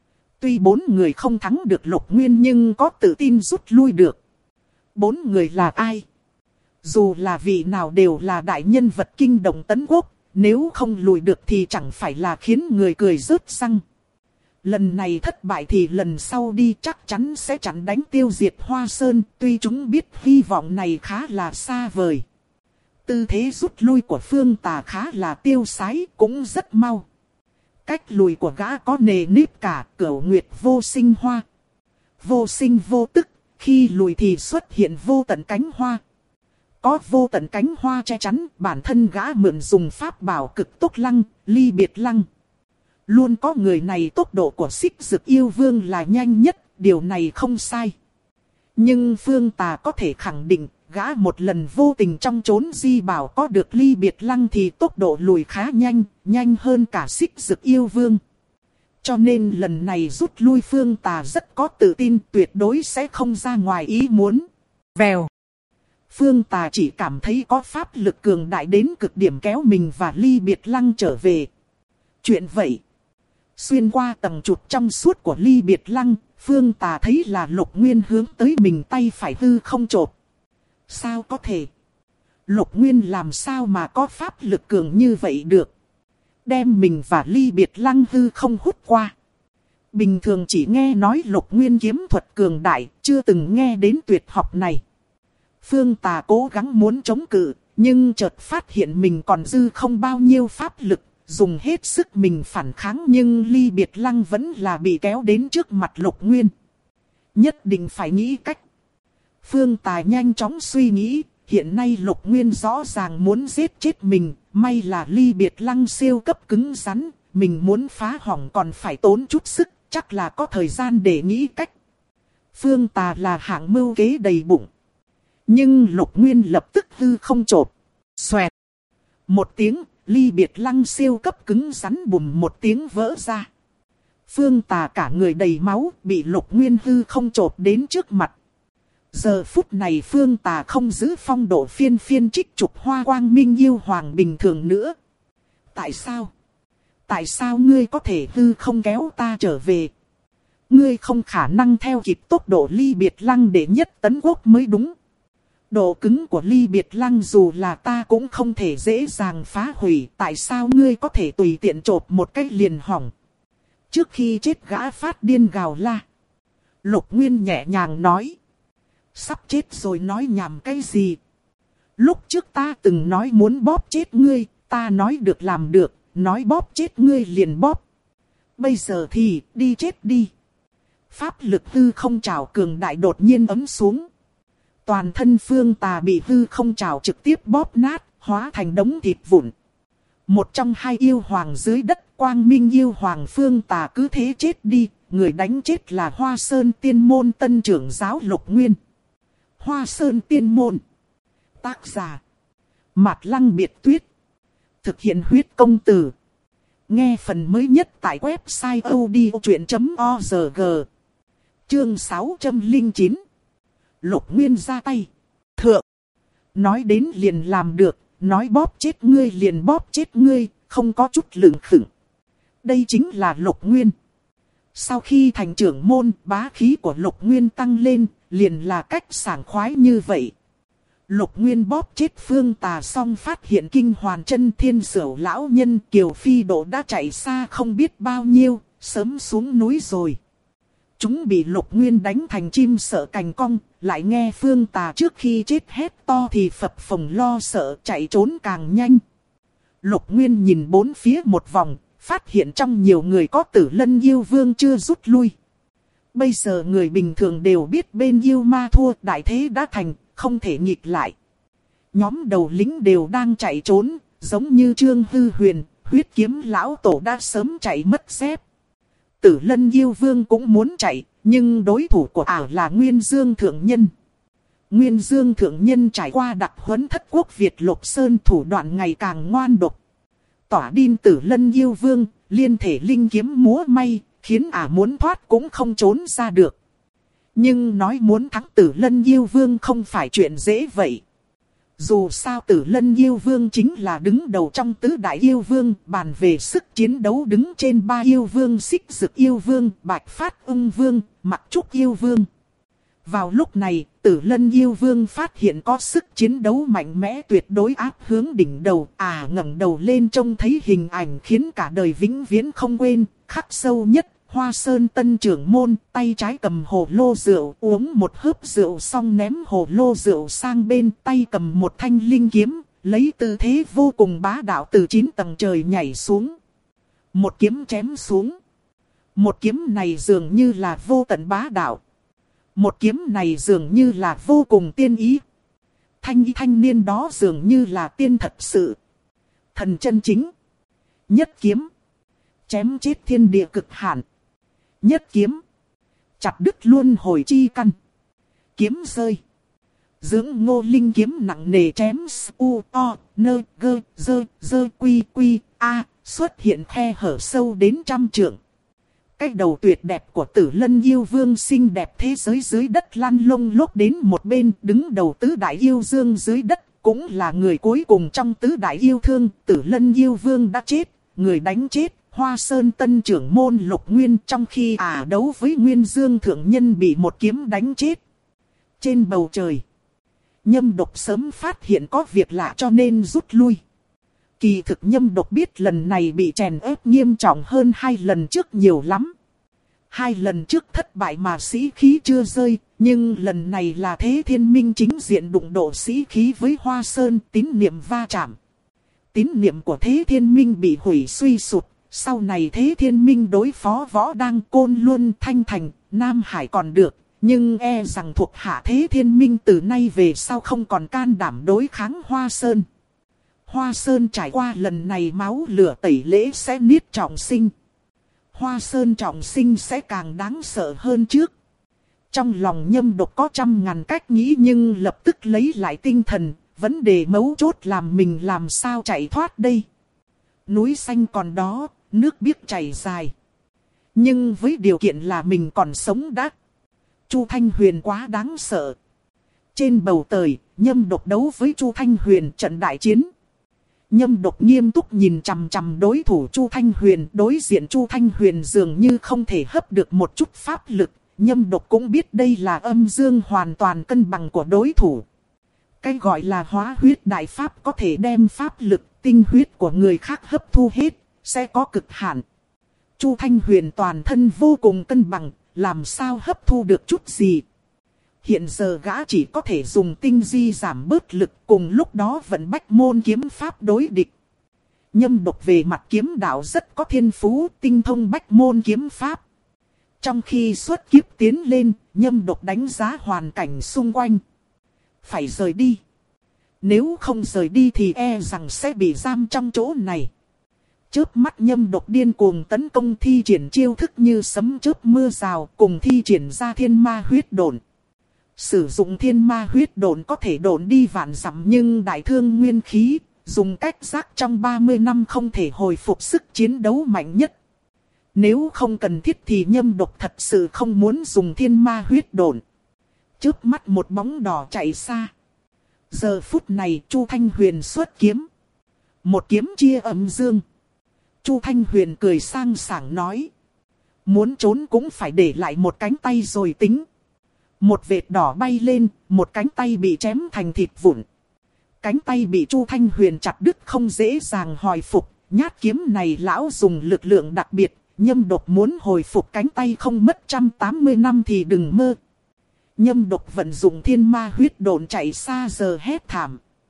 Tuy 4 người không thắng được Lục Nguyên nhưng có tự tin rút lui được. 4 người là ai? Dù là vị nào đều là đại nhân vật kinh động Tấn Quốc, nếu không lùi được thì chẳng phải là khiến người cười rớt răng. Lần này thất bại thì lần sau đi chắc chắn sẽ chặn đánh tiêu diệt Hoa Sơn, tuy chúng biết hy vọng này khá là xa vời. Tư thế rút lui của Phương Tà khá là tiêu sái, cũng rất mau. Cách lùi của gã có nề nếp cả, Cửu Nguyệt vô sinh hoa. Vô sinh vô tức, khi lùi thì xuất hiện vô tận cánh hoa. Có vô tận cánh hoa che chắn, bản thân gã mượn dùng pháp bảo cực tốc lăng, ly biệt lăng. Luôn có người này tốc độ của Xích Dực Yêu Vương là nhanh nhất, điều này không sai. Nhưng Phương Tà có thể khẳng định, gã một lần vô tình trong chốn di bảo có được ly biệt lăng thì tốc độ lùi khá nhanh, nhanh hơn cả Xích Dực Yêu Vương. Cho nên lần này rút lui Phương Tà rất có tự tin tuyệt đối sẽ không ra ngoài ý muốn. Vèo. Phương Tà chỉ cảm thấy có pháp lực cường đại đến cực điểm kéo mình và ly biệt lăng trở về. Chuyện vậy. Xuyên qua tầng trụt trong suốt của ly biệt lăng, Phương Tà thấy là Lục Nguyên hướng tới mình tay phải hư không chộp. Sao có thể? Lục Nguyên làm sao mà có pháp lực cường như vậy được? Đem mình và ly biệt lăng hư không hút qua. Bình thường chỉ nghe nói Lục Nguyên kiếm thuật cường đại, chưa từng nghe đến tuyệt học này. Phương Tà cố gắng muốn chống cự, nhưng chợt phát hiện mình còn dư không bao nhiêu pháp lực, dùng hết sức mình phản kháng nhưng ly biệt lăng vẫn là bị kéo đến trước mặt Lục Nguyên. Nhất định phải nghĩ cách. Phương Tà nhanh chóng suy nghĩ, hiện nay Lục Nguyên rõ ràng muốn giết chết mình, may là ly biệt lăng siêu cấp cứng rắn, mình muốn phá hỏng còn phải tốn chút sức, chắc là có thời gian để nghĩ cách. Phương Tà là hạng mưu kế đầy bụng. Nhưng Lục Nguyên lập tức hư không chộp. Xoẹt. Một tiếng, ly biệt lăng siêu cấp cứng rắn bùm một tiếng vỡ ra. Phương Tà cả người đầy máu, bị Lục Nguyên hư không chộp đến trước mặt. Giờ phút này Phương Tà không giữ phong độ phiên phiên trích trục hoa quang minh yêu hoàng bình thường nữa. Tại sao? Tại sao ngươi có thể hư không kéo ta trở về? Ngươi không khả năng theo kịp tốc độ ly biệt lăng để nhất Tấn Quốc mới đúng. Độ cứng của ly biệt lăng dù là ta cũng không thể dễ dàng phá hủy. Tại sao ngươi có thể tùy tiện chộp một cái liền hỏng? Trước khi chết gã phát điên gào la. Lục Nguyên nhẹ nhàng nói. Sắp chết rồi nói nhảm cái gì? Lúc trước ta từng nói muốn bóp chết ngươi, ta nói được làm được, nói bóp chết ngươi liền bóp. Bây giờ thì đi chết đi. Pháp lực hư không trảo cường đại đột nhiên ấm xuống. Toàn thân Phương Tà bị hư không trảo trực tiếp bóp nát, hóa thành đống thịt vụn. Một trong hai yêu hoàng dưới đất, Quang Minh yêu hoàng Phương Tà cứ thế chết đi, người đánh chết là Hoa Sơn Tiên Môn tân trưởng giáo Lục Nguyên. Hoa Sơn Tiên Môn. Tác giả. Mạt Lăng Biệt Tuyết. Thực hiện huyết công từ. Nghe phần mới nhất tại website odchuyện.org. Chương 609. Lục Nguyên ra tay. Thượng. Nói đến liền làm được. Nói bóp chết ngươi liền bóp chết ngươi. Không có chút lửng khửng. Đây chính là Lục Nguyên. Sau khi thành trưởng môn, bá khí của Lục Nguyên tăng lên, liền là cách sảng khoái như vậy. Lục Nguyên bóp chết Phương Tà xong phát hiện Kinh Hoàn Chân, Thiên Sửu lão nhân, Kiều Phi Độ đã chạy xa không biết bao nhiêu, sớm xuống núi rồi. Chúng bị Lục Nguyên đánh thành chim sợ cành cong, lại nghe Phương Tà trước khi chết hét to thì phập phồng lo sợ chạy trốn càng nhanh. Lục Nguyên nhìn bốn phía một vòng, phát hiện trong nhiều người có Tử Lân yêu vương chưa rút lui. Bây giờ người bình thường đều biết bên yêu ma thua, đại thế đã thành, không thể nghịch lại. Nhóm đầu lính đều đang chạy trốn, giống như Trương Hư Huyền, Huyết Kiếm lão tổ đã sớm chạy mất dép. Tử Lân yêu vương cũng muốn chạy, nhưng đối thủ của ả là Nguyên Dương Thượng Nhân. Nguyên Dương Thượng Nhân trải qua đặc huấn Thất Quốc Việt Lục Sơn, thủ đoạn ngày càng ngoan độc. Tỏa điên Tử Lân yêu vương, liên thể linh kiếm múa may, khiến ả muốn thoát cũng không trốn ra được. Nhưng nói muốn thắng Tử Lân yêu vương không phải chuyện dễ vậy. Dù sao Tử Lân yêu vương chính là đứng đầu trong tứ đại yêu vương, bàn về sức chiến đấu đứng trên ba yêu vương: Xích Dực yêu vương, Bạch Phát ưng vương, Mặc Trúc yêu vương. Vào lúc này, Tử Lân yêu vương phát hiện có sức chiến đấu mạnh mẽ tuyệt đối áp hướng đỉnh đầu. Ngẩng đầu lên trông thấy hình ảnh khiến cả đời vĩnh viễn không quên, khắc sâu nhất. Hoa Sơn Tân trưởng môn, tay trái cầm hồ lô rượu, uống một hớp rượu xong ném hồ lô rượu sang bên, tay cầm một thanh linh kiếm, lấy tư thế vô cùng bá đạo từ 9 tầng trời nhảy xuống. Một kiếm chém xuống. Một kiếm này dường như là vô tận bá đạo. Một kiếm này dường như là vô cùng tiên ý. Thanh niên đó dường như là tiên thật sự. Thần chân chính. Nhất kiếm. Chém chết thiên địa cực hạn. Nhất kiếm. Chặt đứt luôn hồi chi căn. Kiếm rơi. Dưỡng ngô linh kiếm nặng nề chém u o nơ gơ dơ quy quy a, xuất hiện khe hở sâu đến 100 trượng. Cái đầu tuyệt đẹp của Tử Lân yêu vương xinh đẹp thế giới dưới đất lăn lông lốc đến một bên, đứng đầu tứ đại yêu dương dưới đất, cũng là người cuối cùng trong tứ đại yêu thương. Tử Lân yêu vương đã chết, người đánh chết Hoa Sơn Tân trưởng môn Lục Nguyên, trong khi đấu với Nguyên Dương Thượng Nhân bị một kiếm đánh chết. Trên bầu trời, Nhâm Độc sớm phát hiện có việc lạ cho nên rút lui. Kỳ thực Nhâm Độc biết lần này bị chèn ép nghiêm trọng hơn 2 lần trước nhiều lắm. 2 lần trước thất bại mà sĩ khí chưa rơi, nhưng lần này là Thế Thiên Minh chính diện đụng độ sĩ khí với Hoa Sơn, tín niệm va chạm. Tín niệm của Thế Thiên Minh bị hủy suy sụp, sau này Thế Thiên Minh đối phó Võ Đăng, Côn Luân, Thanh Thành, Nam Hải còn được, nhưng e rằng thuộc hạ Thế Thiên Minh từ nay về sau không còn can đảm đối kháng Hoa Sơn. Hoa Sơn trải qua lần này máu lửa tẩy lễ sẽ niết trọng sinh. Hoa Sơn trọng sinh sẽ càng đáng sợ hơn trước. Trong lòng Nhâm Độc có 100.000 cách nghĩ nhưng lập tức lấy lại tinh thần, vấn đề mấu chốt làm mình làm sao chạy thoát đây. Núi xanh còn đó, nước biếc chảy dài. Nhưng với điều kiện là mình còn sống đã. Chu Thanh Huyền quá đáng sợ. Trên bầu trời, Nhâm Độc đấu với Chu Thanh Huyền trận đại chiến. Nhâm Độc nghiêm túc nhìn chằm chằm đối thủ Chu Thanh Huyền, đối diện Chu Thanh Huyền dường như không thể hấp được một chút pháp lực. Nhâm Độc cũng biết đây là âm dương hoàn toàn cân bằng của đối thủ. Cái gọi là hóa huyết đại pháp có thể đem pháp lực, tinh huyết của người khác hấp thu hết, sẽ có cực hạn. Chu Thanh Huyền toàn thân vô cùng cân bằng, làm sao hấp thu được chút gì. Hiện giờ gã chỉ có thể dùng tinh di giảm bớt lực, cùng lúc đó vận bách môn kiếm pháp đối địch. Nhâm Độc về mặt kiếm đạo rất có thiên phú, tinh thông bách môn kiếm pháp. Trong khi xuất kiếp tiến lên, Nhâm Độc đánh giá hoàn cảnh xung quanh. Phải rời đi. Nếu không rời đi thì e rằng sẽ bị giam trong chỗ này. Chớp mắt Nhâm Độc điên cuồng tấn công, thi triển chiêu thức như sấm chớp mưa rào, cùng thi triển ra thiên ma huyết độn. Sử dụng thiên ma huyết độn có thể độn đi vạn dặm nhưng đại thương nguyên khí, dùng cách giác trong 30 năm không thể hồi phục sức chiến đấu mạnh nhất. Nếu không cần thiết thì Nhâm Độc thật sự không muốn dùng thiên ma huyết độn. Chớp mắt một bóng đỏ chạy xa. Giờ phút này Chu Thanh Huyền xuất kiếm. Một kiếm chia âm dương. Chu Thanh Huyền cười sang sảng nói. Muốn trốn cũng phải để lại một cánh tay rồi tính. Một vệt đỏ bay lên, một cánh tay bị chém thành thịt vụn. Cánh tay bị Chu Thanh Huyền chặt đứt không dễ dàng hồi phục. Nhát kiếm này lão dùng lực lượng đặc biệt. Nhâm Độc muốn hồi phục cánh tay không mất 180 năm thì đừng mơ. Nhâm Độc vận dụng thiên ma huyết độn chạy xa giờ hét thảm.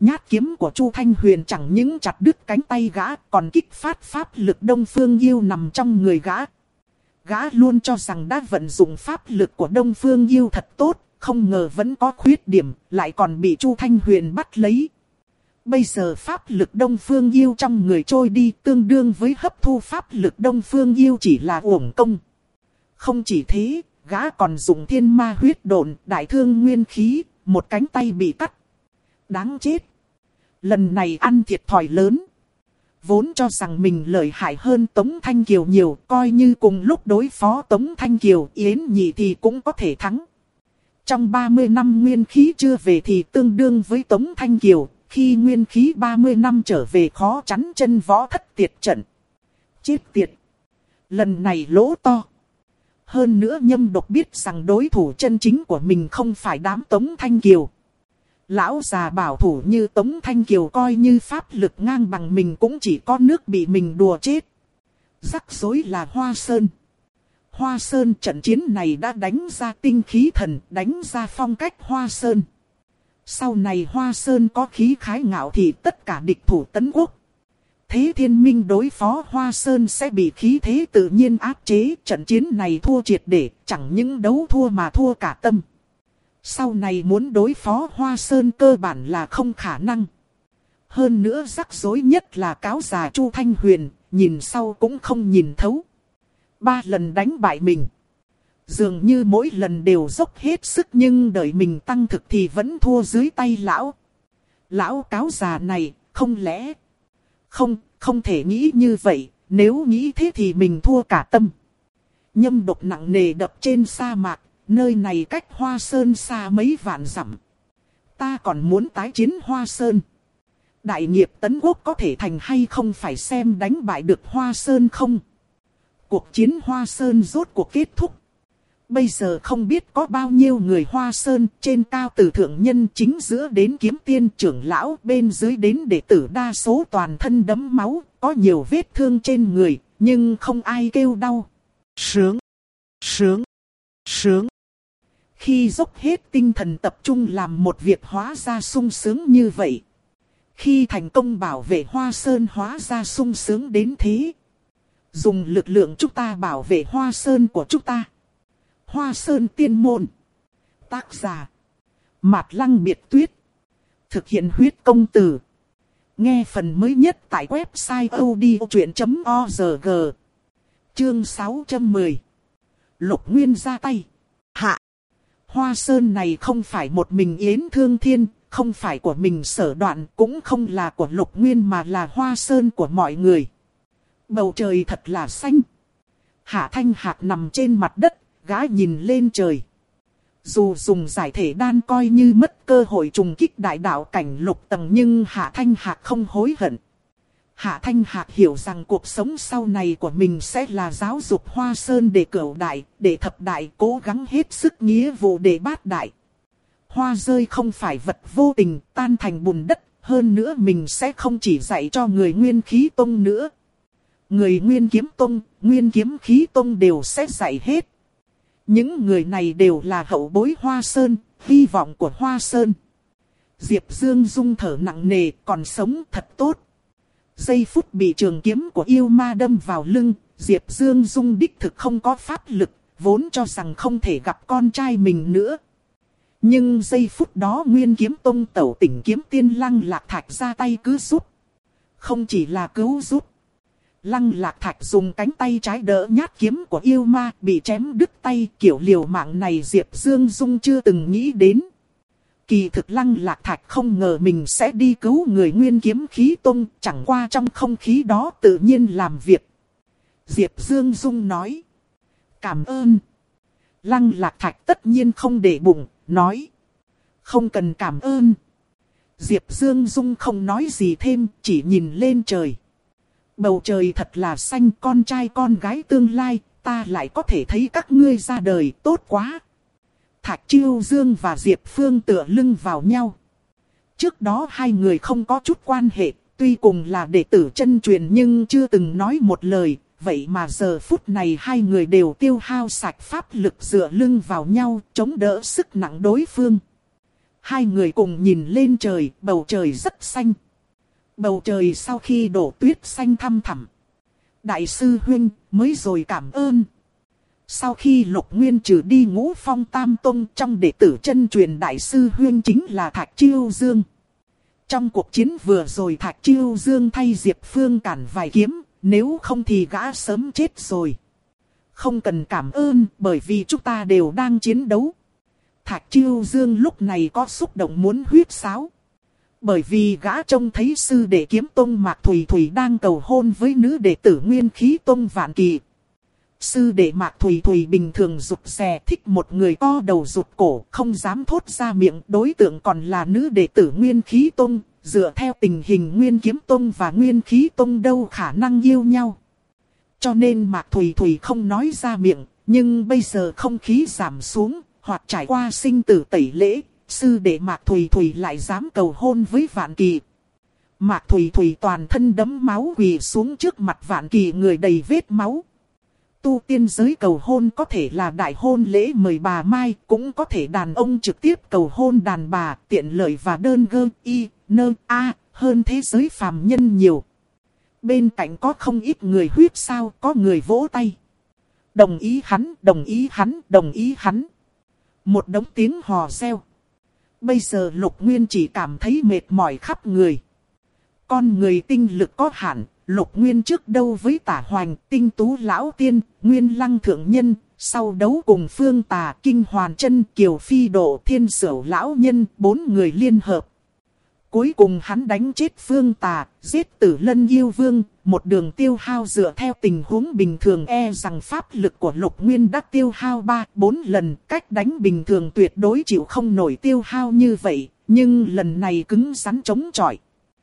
Nhát kiếm của Chu Thanh Huyền chẳng những chặt đứt cánh tay gã, còn kích phát pháp lực Đông Phương Yêu nằm trong người gã. Gã luôn cho rằng đã vận dụng pháp lực của Đông Phương Yêu thật tốt, không ngờ vẫn có khuyết điểm, lại còn bị Chu Thanh Huyền bắt lấy. Bây giờ pháp lực Đông Phương Yêu trong người trôi đi, tương đương với hấp thu pháp lực Đông Phương Yêu chỉ là uổng công. Không chỉ thế, gã còn dùng thiên ma huyết độn, đại thương nguyên khí, một cánh tay bị cắt. Đáng chết. Lần này ăn thiệt thòi lớn. Vốn cho rằng mình lợi hại hơn Tống Thanh Kiều nhiều, coi như cùng lúc đối phó Tống Thanh Kiều, Yến Nhị thì cũng có thể thắng. Trong 30 năm nguyên khí chưa về thì tương đương với Tống Thanh Kiều, khi nguyên khí 30 năm trở về khó chắn chân võ thất tiệt trận. Chết tiệt. Lần này lỗ to. Hơn nữa Nhâm Độc biết rằng đối thủ chân chính của mình không phải đám Tống Thanh Kiều. Lão già bảo thủ như Tống Thanh Kiều coi như pháp lực ngang bằng mình cũng chỉ có nước bị mình đùa chết. Rắc rối là Hoa Sơn. Hoa Sơn trận chiến này đã đánh ra tinh khí thần, đánh ra phong cách Hoa Sơn. Sau này Hoa Sơn có khí khái ngạo thì tất cả địch thủ tấn quốc. Thế Thiên Minh đối phó Hoa Sơn sẽ bị khí thế tự nhiên áp chế. Trận chiến này thua triệt để, chẳng những đấu thua mà thua cả tâm. Sau này muốn đối phó Hoa Sơn cơ bản là không khả năng. Hơn nữa rắc rối nhất là cáo già Chu Thanh Huyền, nhìn sau cũng không nhìn thấu. 3 lần đánh bại mình. Dường như mỗi lần đều dốc hết sức nhưng đợi mình tăng thực thì vẫn thua dưới tay lão. Lão cáo già này, không lẽ... Không thể nghĩ như vậy, nếu nghĩ thế thì mình thua cả tâm. Nhâm Độc nặng nề đập trên sa mạc, nơi này cách Hoa Sơn xa mấy vạn dặm. Ta còn muốn tái chiến Hoa Sơn. Đại nghiệp tấn quốc có thể thành hay không phải xem đánh bại được Hoa Sơn không. Cuộc chiến Hoa Sơn rốt cuộc kết thúc. Bây giờ không biết có bao nhiêu người Hoa Sơn, trên cao từ thượng nhân chính giữa đến kiếm tiên trưởng lão, bên dưới đến đệ tử đa số toàn thân đẫm máu, có nhiều vết thương trên người, nhưng không ai kêu đau. Sướng, sướng, sướng. Khi dốc hết tinh thần tập trung làm một việc hóa ra sung sướng như vậy. Khi thành công bảo vệ Hoa Sơn hóa ra sung sướng đến thế. Dùng lực lượng chúng ta bảo vệ Hoa Sơn của chúng ta. Hoa Sơn Tiên Môn. Tác giả Mạt Lăng Biệt Tuyết. Thực hiện huyết công từ. Nghe phần mới nhất tại website odchuyện.org. Chương 610. Lục Nguyên ra tay. Hạ. Hoa Sơn này không phải một mình Yến Thương Thiên, không phải của mình Sở Đoạn, cũng không là của Lục Nguyên mà là Hoa Sơn của mọi người. Bầu trời thật là xanh. Hạ Thanh Hạc nằm trên mặt đất, gã nhìn lên trời. Dù dùng giải thể đan coi như mất cơ hội trùng kích đại đạo cảnh lục tầng nhưng Hạ Thanh Hạc không hối hận. Hạ Thanh Hạc hiểu rằng cuộc sống sau này của mình sẽ là giáo dục Hoa Sơn để cửu đại, để thập đại, cố gắng hết sức nghĩa vụ để bát đại. Hoa rơi không phải vật vô tình, tan thành bùn đất, hơn nữa mình sẽ không chỉ dạy cho người Nguyên Khí Tông nữa. Người Nguyên Kiếm Tông, Nguyên Kiếm Khí Tông đều sẽ dạy hết. Những người này đều là hậu bối Hoa Sơn, hy vọng của Hoa Sơn. Diệp Dương Dung thở nặng nề, còn sống thật tốt. Giây phút bị trường kiếm của yêu ma đâm vào lưng, Diệp Dương Dung đích thực không có pháp lực, vốn cho rằng không thể gặp con trai mình nữa. Nhưng giây phút đó Nguyên Kiếm Tông tẩu tỉnh kiếm tiên Lăng Lạc Thạch ra tay cứu giúp. Không chỉ là cứu giúp. Lăng Lạc Thạch dùng cánh tay trái đỡ nhát kiếm của yêu ma, bị chém đứt tay, kiểu liều mạng này Diệp Dương Dung chưa từng nghĩ đến. Kỳ thực Lăng Lạc Thạch không ngờ mình sẽ đi cứu người Nguyên Kiếm Khí Tông, chẳng qua trong không khí đó tự nhiên làm việc. Diệp Dương Dung nói. Cảm ơn. Lăng Lạc Thạch tất nhiên không để bụng, nói. Không cần cảm ơn. Diệp Dương Dung không nói gì thêm, chỉ nhìn lên trời. Bầu trời thật là xanh, con trai con gái tương lai, ta lại có thể thấy các ngươi ra đời, tốt quá. Thạch Chiêu Dương và Diệp Phương tựa lưng vào nhau. Trước đó hai người không có chút quan hệ, tuy cùng là đệ tử chân truyền nhưng chưa từng nói một lời, vậy mà giờ phút này hai người đều tiêu hao sạch pháp lực dựa lưng vào nhau, chống đỡ sức nặng đối phương. hai người cùng nhìn lên trời, bầu trời rất xanh. Bầu trời sau khi đổ tuyết xanh thăm thẳm. Đại sư huynh, mới rồi cảm ơn. Sau khi Lục Nguyên trừ đi Ngũ Phong Tam Tông, trong đệ tử chân truyền đại sư huynh chính là Thạch Chiêu Dương. Trong cuộc chiến vừa rồi Thạch Chiêu Dương thay Diệp Phương cản vài kiếm, nếu không thì gã sớm chết rồi. Không cần cảm ơn, bởi vì chúng ta đều đang chiến đấu. Thạch Chiêu Dương lúc này có xúc động muốn huýt sáo. Bởi vì gã trông thấy sư đệ Kiếm Tông Mạc Thủy Thủy đang cầu hôn với nữ đệ tử Nguyên Khí Tông Vạn Kỳ. Sư đệ Mạc Thủy Thủy bình thường rụt rè, thích một người co đầu rụt cổ, không dám thốt ra miệng. Đối tượng còn là nữ đệ tử Nguyên Khí Tông, dựa theo tình hình Nguyên Kiếm Tông và Nguyên Khí Tông đâu khả năng yêu nhau. Cho nên Mạc Thủy Thủy không nói ra miệng, nhưng bây giờ không khí giảm xuống, hoặc trải qua sinh tử tẩy lễ, sư đệ Mạc Thủy Thủy lại dám cầu hôn với Vạn Kỳ. Mạc Thủy Thủy toàn thân đẫm máu quỳ xuống trước mặt Vạn Kỳ, người đầy vết máu. Tu tiên giới cầu hôn có thể là đại hôn lễ mời bà Mai, cũng có thể đàn ông trực tiếp cầu hôn đàn bà, tiện lợi và đơn gơ, y, nơ, a, hơn thế giới phàm nhân nhiều. Bên cạnh có không ít người huýt sáo, có người vỗ tay. Đồng ý hắn, đồng ý hắn, đồng ý hắn. Một đống tiếng hò reo. Bây giờ Lục Nguyên chỉ cảm thấy mệt mỏi khắp người. Con người tinh lực có hạn, Lục Nguyên trước đâu với Tả Hoành, Tinh Tú Lão Tiên, Nguyên Lăng Thượng Nhân, sau đấu cùng Phương Tà, Kinh Hoàn Chân, Kiều Phi Độ, Thiên Sửu Lão Nhân, 4 người liên hợp. Cuối cùng hắn đánh chết Phương Tà, giết Tử Lân Yêu Vương, một đường tiêu hao dựa theo tình huống bình thường e rằng pháp lực của Lục Nguyên đã tiêu hao 3-4 lần, cách đánh bình thường tuyệt đối chịu không nổi tiêu hao như vậy, nhưng lần này cứng rắn chống chọi.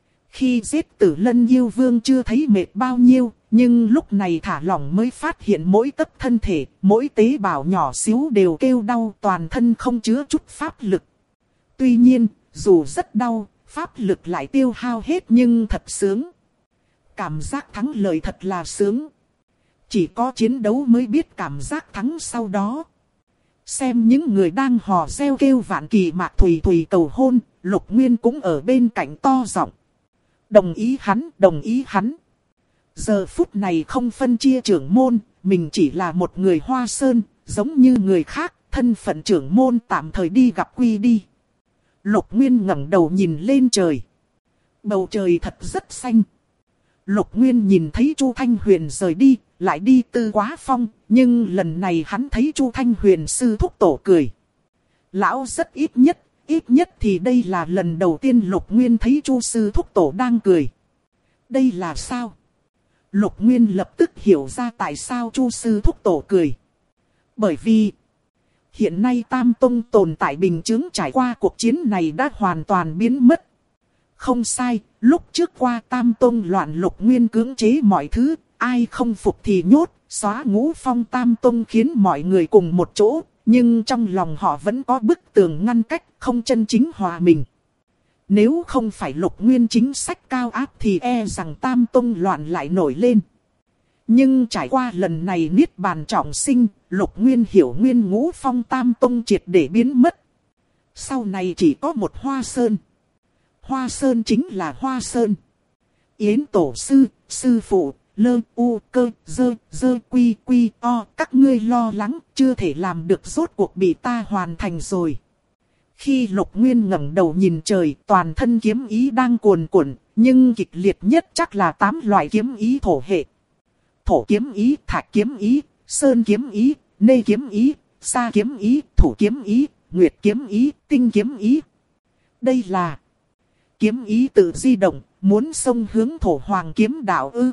Khi giết Tử Lân Yêu Vương chưa thấy mệt bao nhiêu, nhưng lúc này thả lỏng mới phát hiện mỗi tấc thân thể, mỗi tế bào nhỏ xíu đều kêu đau, toàn thân không chứa chút pháp lực. Tuy nhiên, dù rất đau, pháp lực lại tiêu hao hết nhưng thật sướng. Cảm giác thắng lợi thật là sướng. Chỉ có chiến đấu mới biết cảm giác thắng sau đó. Xem những người đang hò reo kêu Vạn Kỳ Mạc Thủy Thủy cầu hôn, Lục Nguyên cũng ở bên cạnh to giọng. Đồng ý hắn, đồng ý hắn. Giờ phút này không phân chia trưởng môn, mình chỉ là một người Hoa Sơn, giống như người khác, thân phận trưởng môn tạm thời đi gặp quy đi. Lục Nguyên ngẩng đầu nhìn lên trời. Bầu trời thật rất xanh. Lục Nguyên nhìn thấy Chu Thanh Huyền rời đi, lại đi Tư Quá Phong, nhưng lần này hắn thấy Chu Thanh Huyền sư thúc tổ cười. Lão rất ít nhất thì đây là lần đầu tiên Lục Nguyên thấy Chu sư thúc tổ đang cười. Đây là sao? Lục Nguyên lập tức hiểu ra tại sao Chu sư thúc tổ cười. Bởi vì hiện nay Tam Tông tồn tại bình chứng trải qua cuộc chiến này đã hoàn toàn biến mất. Không sai, lúc trước qua Tam Tông loạn Lục Nguyên cưỡng chế mọi thứ, ai không phục thì nhốt, xóa Ngũ Phong Tam Tông khiến mọi người cùng một chỗ, nhưng trong lòng họ vẫn có bức tường ngăn cách, không chân chính hòa mình. Nếu không phải Lục Nguyên chính sách cao áp thì e rằng Tam Tông loạn lại nổi lên. Nhưng trải qua lần này niết bàn trọng sinh, Lục Nguyên hiểu nguyên Ngũ Phong Tam Tông triệt để biến mất. Sau này chỉ có một Hoa Sơn. Hoa Sơn chính là Hoa Sơn. Yến tổ sư, sư phụ, lơ u cơ dơ quy quy o, các ngươi lo lắng, chưa thể làm được, rốt cuộc bị ta hoàn thành rồi. Khi Lục Nguyên ngẩng đầu nhìn trời, toàn thân kiếm ý đang cuồn cuộn, nhưng kịch liệt nhất chắc là 8 loại kiếm ý thổ hệ. Thổ kiếm ý, thạch kiếm ý, sơn kiếm ý, nê kiếm ý, sa kiếm ý, thủ kiếm ý, nguyệt kiếm ý, tinh kiếm ý. Đây là kiếm ý tự di động, muốn xông hướng Thổ Hoàng kiếm đạo ư?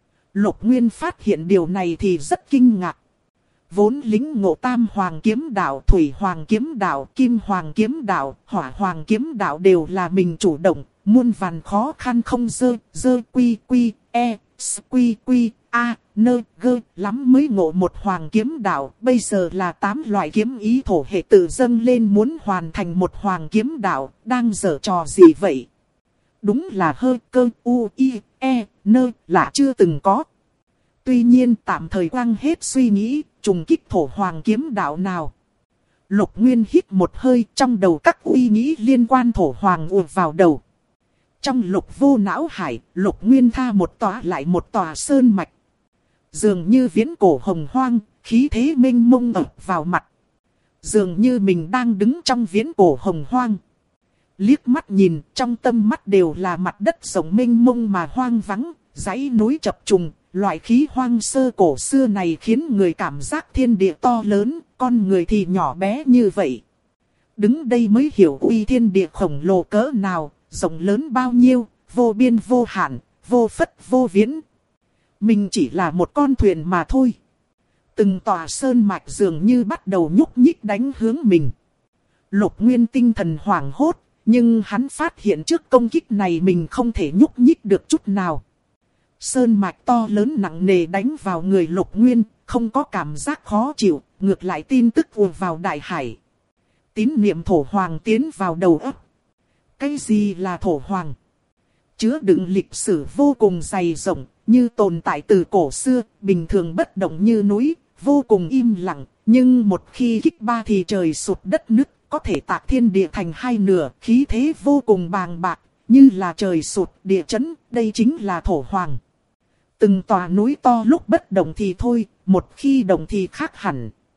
Lục Nguyên phát hiện điều này thì rất kinh ngạc. Vốn lĩnh ngộ Tam Hoàng kiếm đạo, Thủy Hoàng kiếm đạo, Kim Hoàng kiếm đạo, Hỏa Hoàng kiếm đạo đều là mình chủ động, muôn vàn khó khăn không dơ quy quy e quy quy a nơ gơ lắm mới ngộ một Hoàng kiếm đạo. Bây giờ là 8 loại kiếm ý thổ hệ tự dâng lên muốn hoàn thành một Hoàng kiếm đạo, đang giở trò gì vậy? Đúng là hơi cơ u i e nơ là chưa từng có. Tuy nhiên tạm thời quăng hết suy nghĩ, trùng kích Thổ Hoàng kiếm đạo nào. Lục Nguyên hít một hơi, trong đầu các uy nghĩ liên quan thổ hoàng ùa vào đầu. Trong lục vô não hải, Lục Nguyên tha một tòa lại một tòa sơn mạch. Dường như viễn cổ hồng hoang, khí thế mênh mông ập vào mặt. Dường như mình đang đứng trong viễn cổ hồng hoang. Liếc mắt nhìn, trong tâm mắt đều là mặt đất rộng mênh mông mà hoang vắng, dãy núi chập trùng. Loại khí hoang sơ cổ xưa này khiến người cảm giác thiên địa to lớn, con người thì nhỏ bé như vậy. Đứng đây mới hiểu uy thiên địa khổng lồ cỡ nào, rộng lớn bao nhiêu, vô biên vô hạn, vô phất vô viễn. Mình chỉ là một con thuyền mà thôi. Từng tòa sơn mạch dường như bắt đầu nhúc nhích đánh hướng mình. Lục Nguyên tinh thần hoảng hốt, nhưng hắn phát hiện trước công kích này mình không thể nhúc nhích được chút nào. Sơn mạch to lớn nặng nề đánh vào người Lục Nguyên, không có cảm giác khó chịu, ngược lại tin tức ùa vào đại hải. Tín niệm thổ hoàng tiến vào đầu óc. Cái gì là thổ hoàng? Chứa đựng lịch sử vô cùng dày rộng, như tồn tại từ cổ xưa, bình thường bất động như núi, vô cùng im lặng. Nhưng một khi kích ba thì trời sụt đất nứt, có thể tạc thiên địa thành hai nửa, khí thế vô cùng bàng bạc, như là trời sụt địa chấn, đây chính là thổ hoàng. Từng tòa núi to lúc bất động thì thôi, một khi động thì khác hẳn.